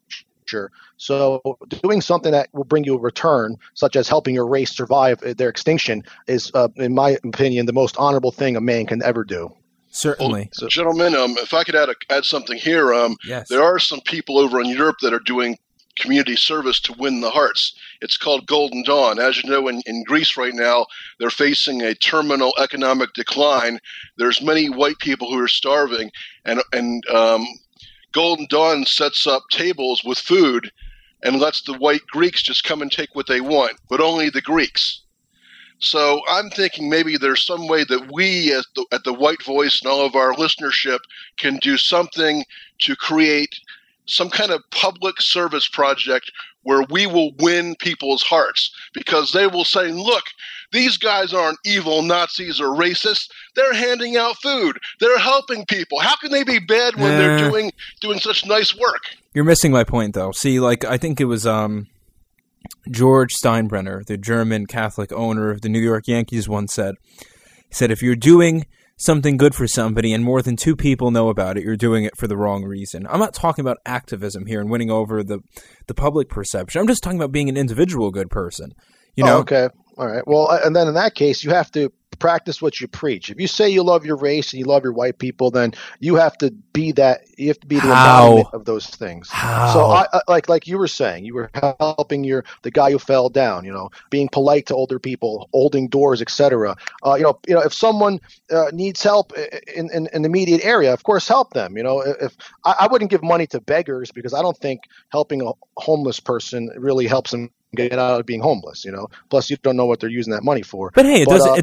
D: So doing something that will bring you a return, such as helping your race survive their extinction, is, uh, in my opinion, the most honorable thing a man can ever do.
B: Certainly.
C: Well, gentlemen, um, if I could add a, add something here, um,
B: yes.
C: There are some people over in Europe that are doing community service to win the hearts. It's called Golden Dawn. As you know, in, in Greece right now, they're facing a terminal economic decline. There's many white people who are starving, and and um, Golden Dawn sets up tables with food and lets the white Greeks just come and take what they want, but only the Greeks. So I'm thinking maybe there's some way that we at the, at the White Voice and all of our listenership can do something to create some kind of public service project where we will win people's hearts, because they will say, look, these guys aren't evil Nazis or racists. They're handing out food. They're helping people. How can they be bad when uh, they're doing doing such nice work?
B: You're missing my point, though. See, like, I think it was um, George Steinbrenner, the German Catholic owner of the New York Yankees, once said, he said, if you're doing something good for somebody and more than two people know about it, you're doing it for the wrong reason. I'm not talking about activism here and winning over the, the public perception. I'm just talking about being an individual good person. You know?
D: Oh, okay. All right. Well, and then in that case, you have to practice what you preach. If you say you love your race and you love your white people, then you have to be that. You have to be the
B: How?
D: embodiment of those things.
B: How?
D: So, I, I, like like you were saying, you were helping your the guy who fell down. You know, being polite to older people, holding doors, et cetera. Uh, you know, you know, if someone uh, needs help in, in in the immediate area, of course, help them. You know, if I, I wouldn't give money to beggars because I don't think helping a homeless person really helps them get out of being homeless, you know. Plus, you don't know what they're using that money for.
B: But hey, it
D: but,
B: does.
D: Uh,
B: it does.
D: You know,
B: hold on.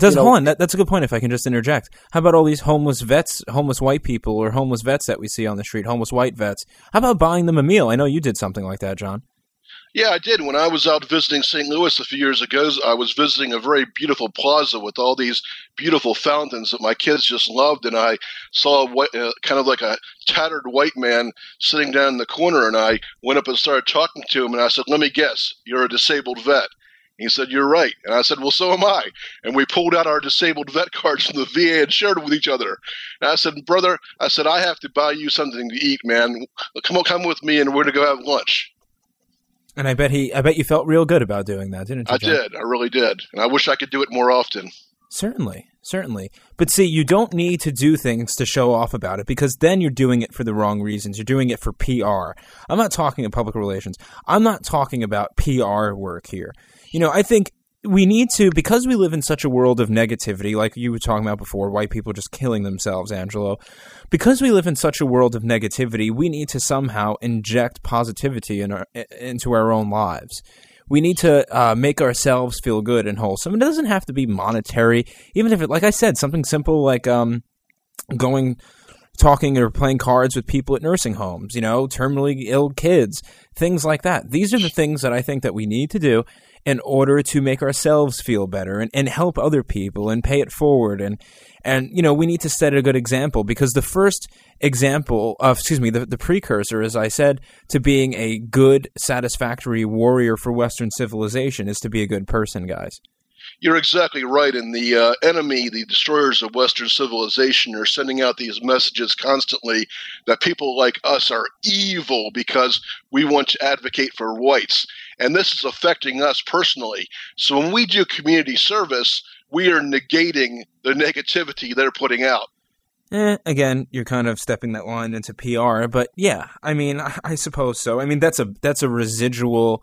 B: that, that's a good point if I can just interject. How about all these homeless vets, homeless white people or homeless vets that we see on the street, homeless white vets? How about buying them a meal? I know you did something like that, John.
C: Yeah, I did. When I was out visiting Saint Louis a few years ago, I was visiting a very beautiful plaza with all these beautiful fountains that my kids just loved, and I saw a white, uh, kind of like a tattered white man sitting down in the corner, and I went up and started talking to him, and I said, let me guess, you're a disabled vet. He said, you're right. And I said, well, so am I. And we pulled out our disabled vet cards from the V A and shared them with each other. And I said, brother, I said, I have to buy you something to eat, man. Come on, come with me, and we're going to go have lunch.
B: And I bet he, I bet you felt real good about doing that, didn't you,
C: I
B: John?
C: did. I really did. And I wish I could do it more often.
B: Certainly, certainly. But see, you don't need to do things to show off about it, because then you're doing it for the wrong reasons. You're doing it for P R. I'm not talking of public relations. I'm not talking about P R work here. You know, I think we need to, because we live in such a world of negativity, like you were talking about before, white people just killing themselves, Angelo. Because we live in such a world of negativity, we need to somehow inject positivity in our, into our own lives. We need to uh, make ourselves feel good and wholesome. It doesn't have to be monetary, even if it, like I said, something simple like um, going, talking or playing cards with people at nursing homes, you know, terminally ill kids, things like that. These are the things that I think that we need to do in order to make ourselves feel better and, and help other people and pay it forward. And, and, you know, we need to set a good example, because the first example of, excuse me, the, the precursor, as I said, to being a good, satisfactory warrior for Western civilization is to be a good person, guys.
C: You're exactly right. And the uh, enemy, the destroyers of Western civilization, are sending out these messages constantly that people like us are evil because we want to advocate for whites. And this is affecting us personally. So when we do community service, we are negating the negativity they're putting out.
B: Eh, again, you're kind of stepping that line into P R, but yeah, I mean, I, I suppose so. I mean, that's a that's a residual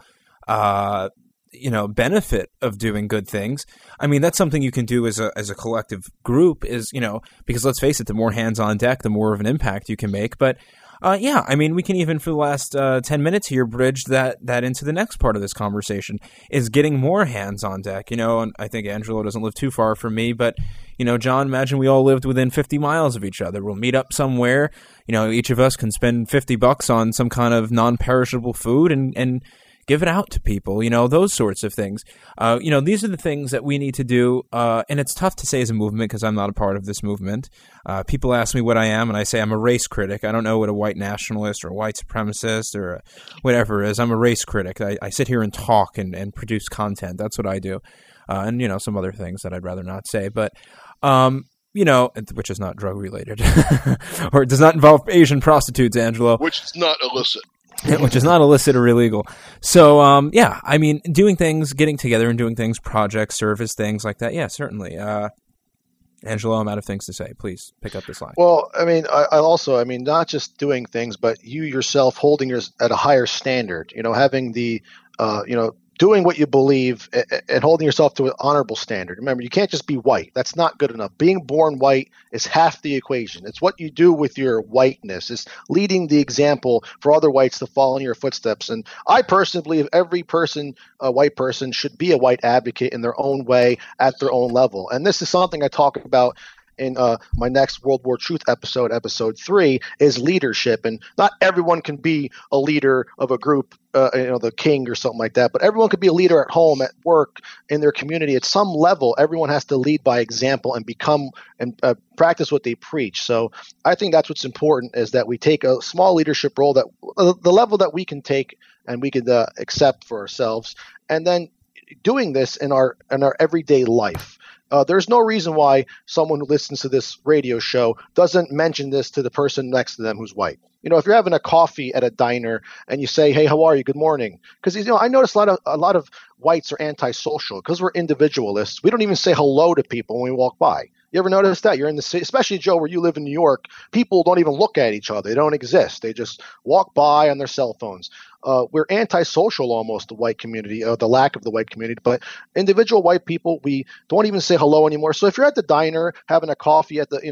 B: uh you know, benefit of doing good things. I mean, that's something you can do as a as a collective group, is, you know, because let's face it, the more hands on deck, the more of an impact you can make. But uh, yeah, I mean, we can even for the last uh, ten minutes here bridge that that into the next part of this conversation, is getting more hands on deck. You know, and I think Angelo doesn't live too far from me, but you know, John, imagine we all lived within fifty miles of each other. We'll meet up somewhere. You know, each of us can spend fifty bucks on some kind of non-perishable food and and give it out to people, you know, those sorts of things. Uh, you know, these are the things that we need to do, uh, and it's tough to say as a movement because I'm not a part of this movement. Uh, people ask me what I am, and I say I'm a race critic. I don't know what a white nationalist or a white supremacist or a whatever is. I'm a race critic. I, I sit here and talk and, and produce content. That's what I do. Uh, and, you know, some other things that I'd rather not say. But, um, you know, which is not drug-related. Or it does not involve Asian prostitutes, Angelo.
C: Which is not illicit.
B: Which is not illicit or illegal. So, um, yeah, I mean, doing things, getting together and doing things, projects, service, things like that. Yeah, certainly. Uh, Angelo, I'm out of things to say. Please pick up this line.
D: Well, I mean, I, I also, I mean, not just doing things, but you yourself holding yours at a higher standard, you know, having the, uh, you know, doing what you believe and holding yourself to an honorable standard. Remember, you can't just be white. That's not good enough. Being born white is half the equation. It's what you do with your whiteness. It's leading the example for other whites to follow in your footsteps. And I personally believe every person, a white person, should be a white advocate in their own way at their own level. And this is something I talk about in uh, my next World War Truth episode, episode three, is leadership. And not everyone can be a leader of a group, uh, you know, the king or something like that, but everyone could be a leader at home, at work, in their community. At some level, everyone has to lead by example and become and uh, practice what they preach. So I think that's what's important, is that we take a small leadership role, that uh, the level that we can take and we can uh, accept for ourselves, and then doing this in our in our everyday life. Uh, there's no reason why someone who listens to this radio show doesn't mention this to the person next to them who's white. You know, if you're having a coffee at a diner and you say, "Hey, how are you? Good morning," because you know, I notice a lot of a lot of whites are antisocial because we're individualists. We don't even say hello to people when we walk by. You ever notice that? You're in the city, especially Joe, where you live in New York, people don't even look at each other. They don't exist. They just walk by on their cell phones. Uh, we're antisocial almost, the white community, uh, the lack of the white community. But individual white people, we don't even say hello anymore. So if you're at the diner having a coffee at the, you know,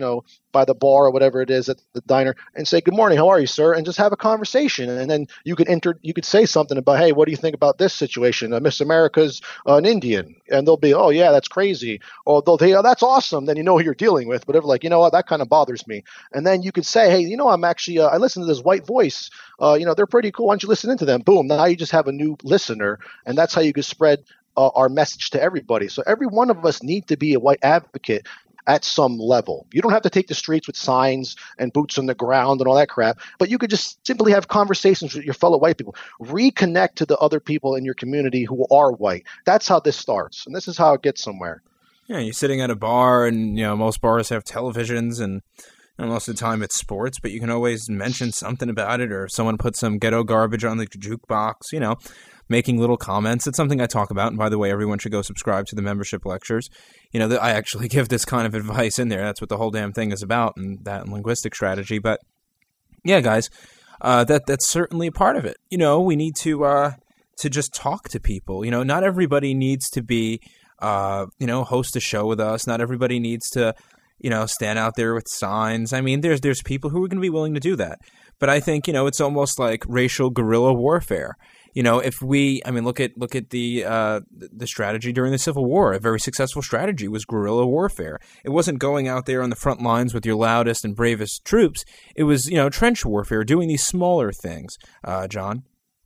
D: by the bar or whatever it is at the diner and say, good morning, how are you, sir? And just have a conversation. And then you could enter, you could say something about, hey, what do you think about this situation? Uh, Miss America's uh, an Indian. And they'll be, oh, yeah, that's crazy. Or they'll say, oh, that's awesome. Then you know who you're dealing with. But if like, you know what, that kind of bothers me. And then you could say, hey, you know, I'm actually, uh, I listen to this white voice. Uh, you know, they're pretty cool. Why don't you listen into them? Boom. Now you just have a new listener. And that's how you can spread uh, our message to everybody. So every one of us need to be a white advocate at some level. You don't have to take the streets with signs and boots on the ground and all that crap, but you could just simply have conversations with your fellow white people. Reconnect to the other people in your community who are white. That's how this starts, and this is how it gets somewhere.
B: Yeah, you're sitting at a bar, and you know most bars have televisions, and you know, most of the time it's sports, but you can always mention something about it, or if someone puts some ghetto garbage on the jukebox, you know, making little comments. It's something I talk about, and by the way, everyone should go subscribe to the membership lectures. You know, I actually give this kind of advice in there. That's what the whole damn thing is about, and that and linguistic strategy. But yeah, guys, uh, that that's certainly a part of it. You know, we need to uh, to just talk to people. You know, not everybody needs to be, uh, you know, host a show with us. Not everybody needs to, you know, stand out there with signs. I mean, there's there's people who are going to be willing to do that. But I think, you know, it's almost like racial guerrilla warfare. You know, if we, I mean, look at look at the uh, the strategy during the Civil War. A very successful strategy was guerrilla warfare. It wasn't going out there on the front lines with your loudest and bravest troops. It was, you know, trench warfare, doing these smaller things. Uh, John?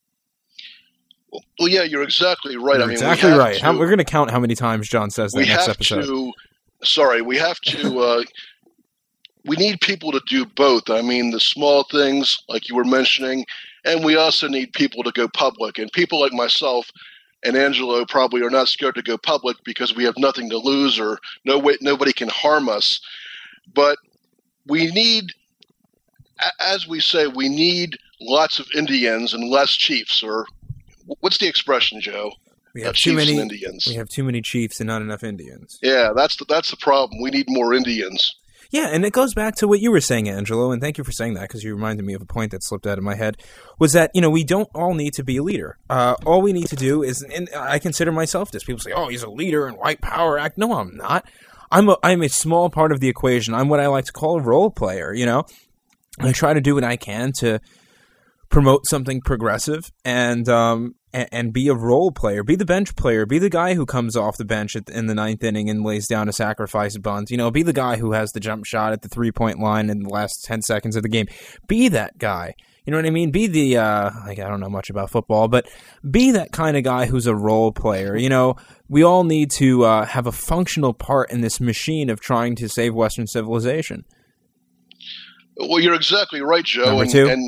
C: Well, yeah, you're exactly right.
B: You're
C: I mean,
B: exactly
C: we
B: right.
C: To,
B: How, we're going to count how many times John says that
C: we
B: next
C: have
B: episode.
C: To, sorry, we have to. Uh, we need people to do both. I mean, the small things like you were mentioning. And we also need people to go public. And people like myself and Angelo probably are not scared to go public because we have nothing to lose or no way, nobody can harm us. But we need, as we say, we need lots of Indians and less chiefs. Or what's the expression, Joe?
B: We have
C: uh,
B: too
C: chiefs
B: many
C: and Indians.
B: We have too many chiefs and not enough Indians.
C: Yeah, that's the, that's the problem. We need more Indians.
B: Yeah, and it goes back to what you were saying, Angelo, and thank you for saying that because you reminded me of a point that slipped out of my head, was that, you know, we don't all need to be a leader. Uh, all we need to do is, and I consider myself this. People say, oh, he's a leader in White Power Act. No, I'm not. I'm a, I'm a small part of the equation. I'm what I like to call a role player, you know. I try to do what I can to promote something progressive and um and, and be a role player, be the bench player, be the guy who comes off the bench at, in the ninth inning and lays down a sacrifice bunt, you know, be the guy who has the jump shot at the three-point line in the last ten seconds of the game. Be that guy. You know what I mean? Be the, uh, like, I don't know much about football, but be that kind of guy who's a role player. You know, we all need to uh, have a functional part in this machine of trying to save Western civilization.
C: Well, you're exactly right, Joe.
B: Number
C: and,
B: two.
C: and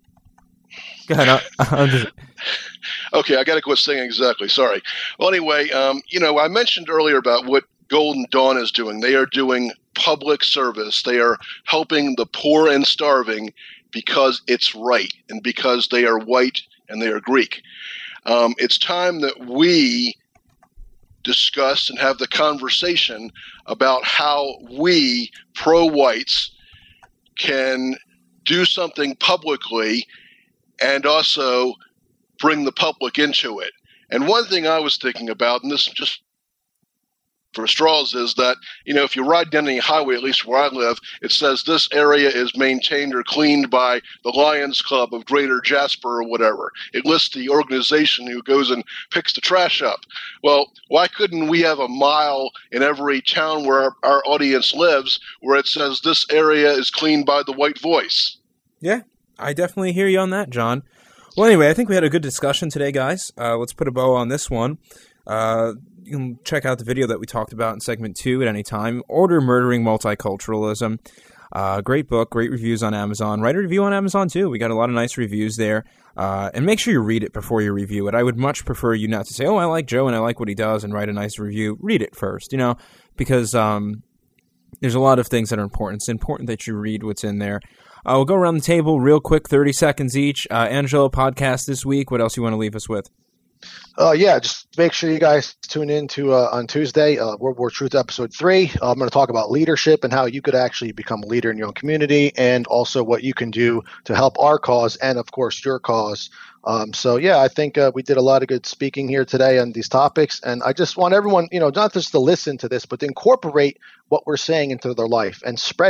B: Go ahead. I'll, I'll just...
C: Okay, I got to quit saying exactly. Sorry. Well, anyway, um, you know, I mentioned earlier about what Golden Dawn is doing. They are doing public service. They are helping the poor and starving because it's right and because they are white and they are Greek. Um, it's time that we discuss and have the conversation about how we, pro-whites, can do something publicly and also bring the public into it. And one thing I was thinking about, and this just for straws, is that, you know, if you ride down any highway, at least where I live, it says this area is maintained or cleaned by the Lions Club of Greater Jasper or whatever. It lists the organization who goes and picks the trash up. Well, why couldn't we have a mile in every town where our, our audience lives where it says this area is cleaned by the White Voice?
B: Yeah, I definitely hear you on that, John. Well, anyway, I think we had a good discussion today, guys. Uh, let's put a bow on this one. Uh, you can check out the video that we talked about in segment two at any time. Order Murdering Multiculturalism. Uh, great book, great reviews on Amazon. Write a review on Amazon, too. We got a lot of nice reviews there. Uh, and make sure you read it before you review it. I would much prefer you not to say, oh, I like Joe and I like what he does, and write a nice review. Read it first, you know, because um, there's a lot of things that are important. It's important that you read what's in there. Uh, we'll go around the table real quick, thirty seconds each. Uh, Angelo, podcast this week. What else you want to leave us with?
D: Uh, yeah, just make sure you guys tune in to uh, on Tuesday, uh, World War Truth episode three. Uh, I'm going to talk about leadership and how you could actually become a leader in your own community, and also what you can do to help our cause and, of course, your cause. Um, so, yeah, I think uh, we did a lot of good speaking here today on these topics, and I just want everyone, you know, not just to listen to this, but to incorporate what we're saying into their life and spread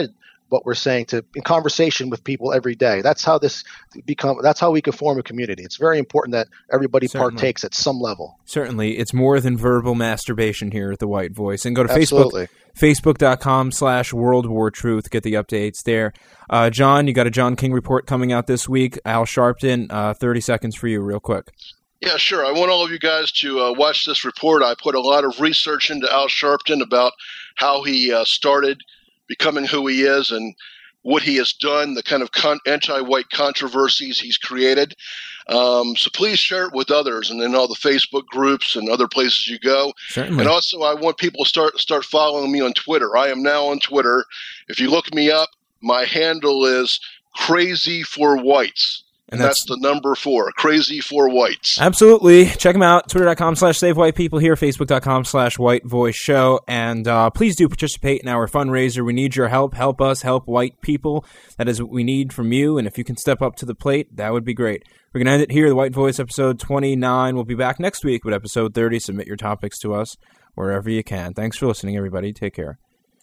D: what we're saying to in conversation with people every day. That's how this become. That's how we can form a community. It's very important that everybody
B: Certainly.
D: partakes at some level.
B: Certainly. It's more than verbal masturbation here at The White Voice. And go to
D: Absolutely.
B: Facebook, facebook.com slash World War Truth. Get the updates there. Uh, John, you got a John King report coming out this week. Al Sharpton, uh, thirty seconds for you real quick.
C: Yeah, sure. I want all of you guys to uh, watch this report. I put a lot of research into Al Sharpton about how he uh, started becoming who he is and what he has done, the kind of con- anti-white controversies he's created. Um, so please share it with others and in all the Facebook groups and other places you go.
B: Certainly.
C: And also I want people to start start following me on Twitter. I am now on Twitter. If you look me up, my handle is Crazy for Whites. And that's, that's the number four, Crazy for Whites.
B: Absolutely. Check them out. Twitter.com slash Save White People here. Facebook.com slash White Voice Show. And uh, please do participate in our fundraiser. We need your help. Help us help white people. That is what we need from you. And if you can step up to the plate, that would be great. We're going to end it here. The White Voice episode twenty-nine. We'll be back next week with episode thirty. Submit your topics to us wherever you can. Thanks for listening, everybody. Take care.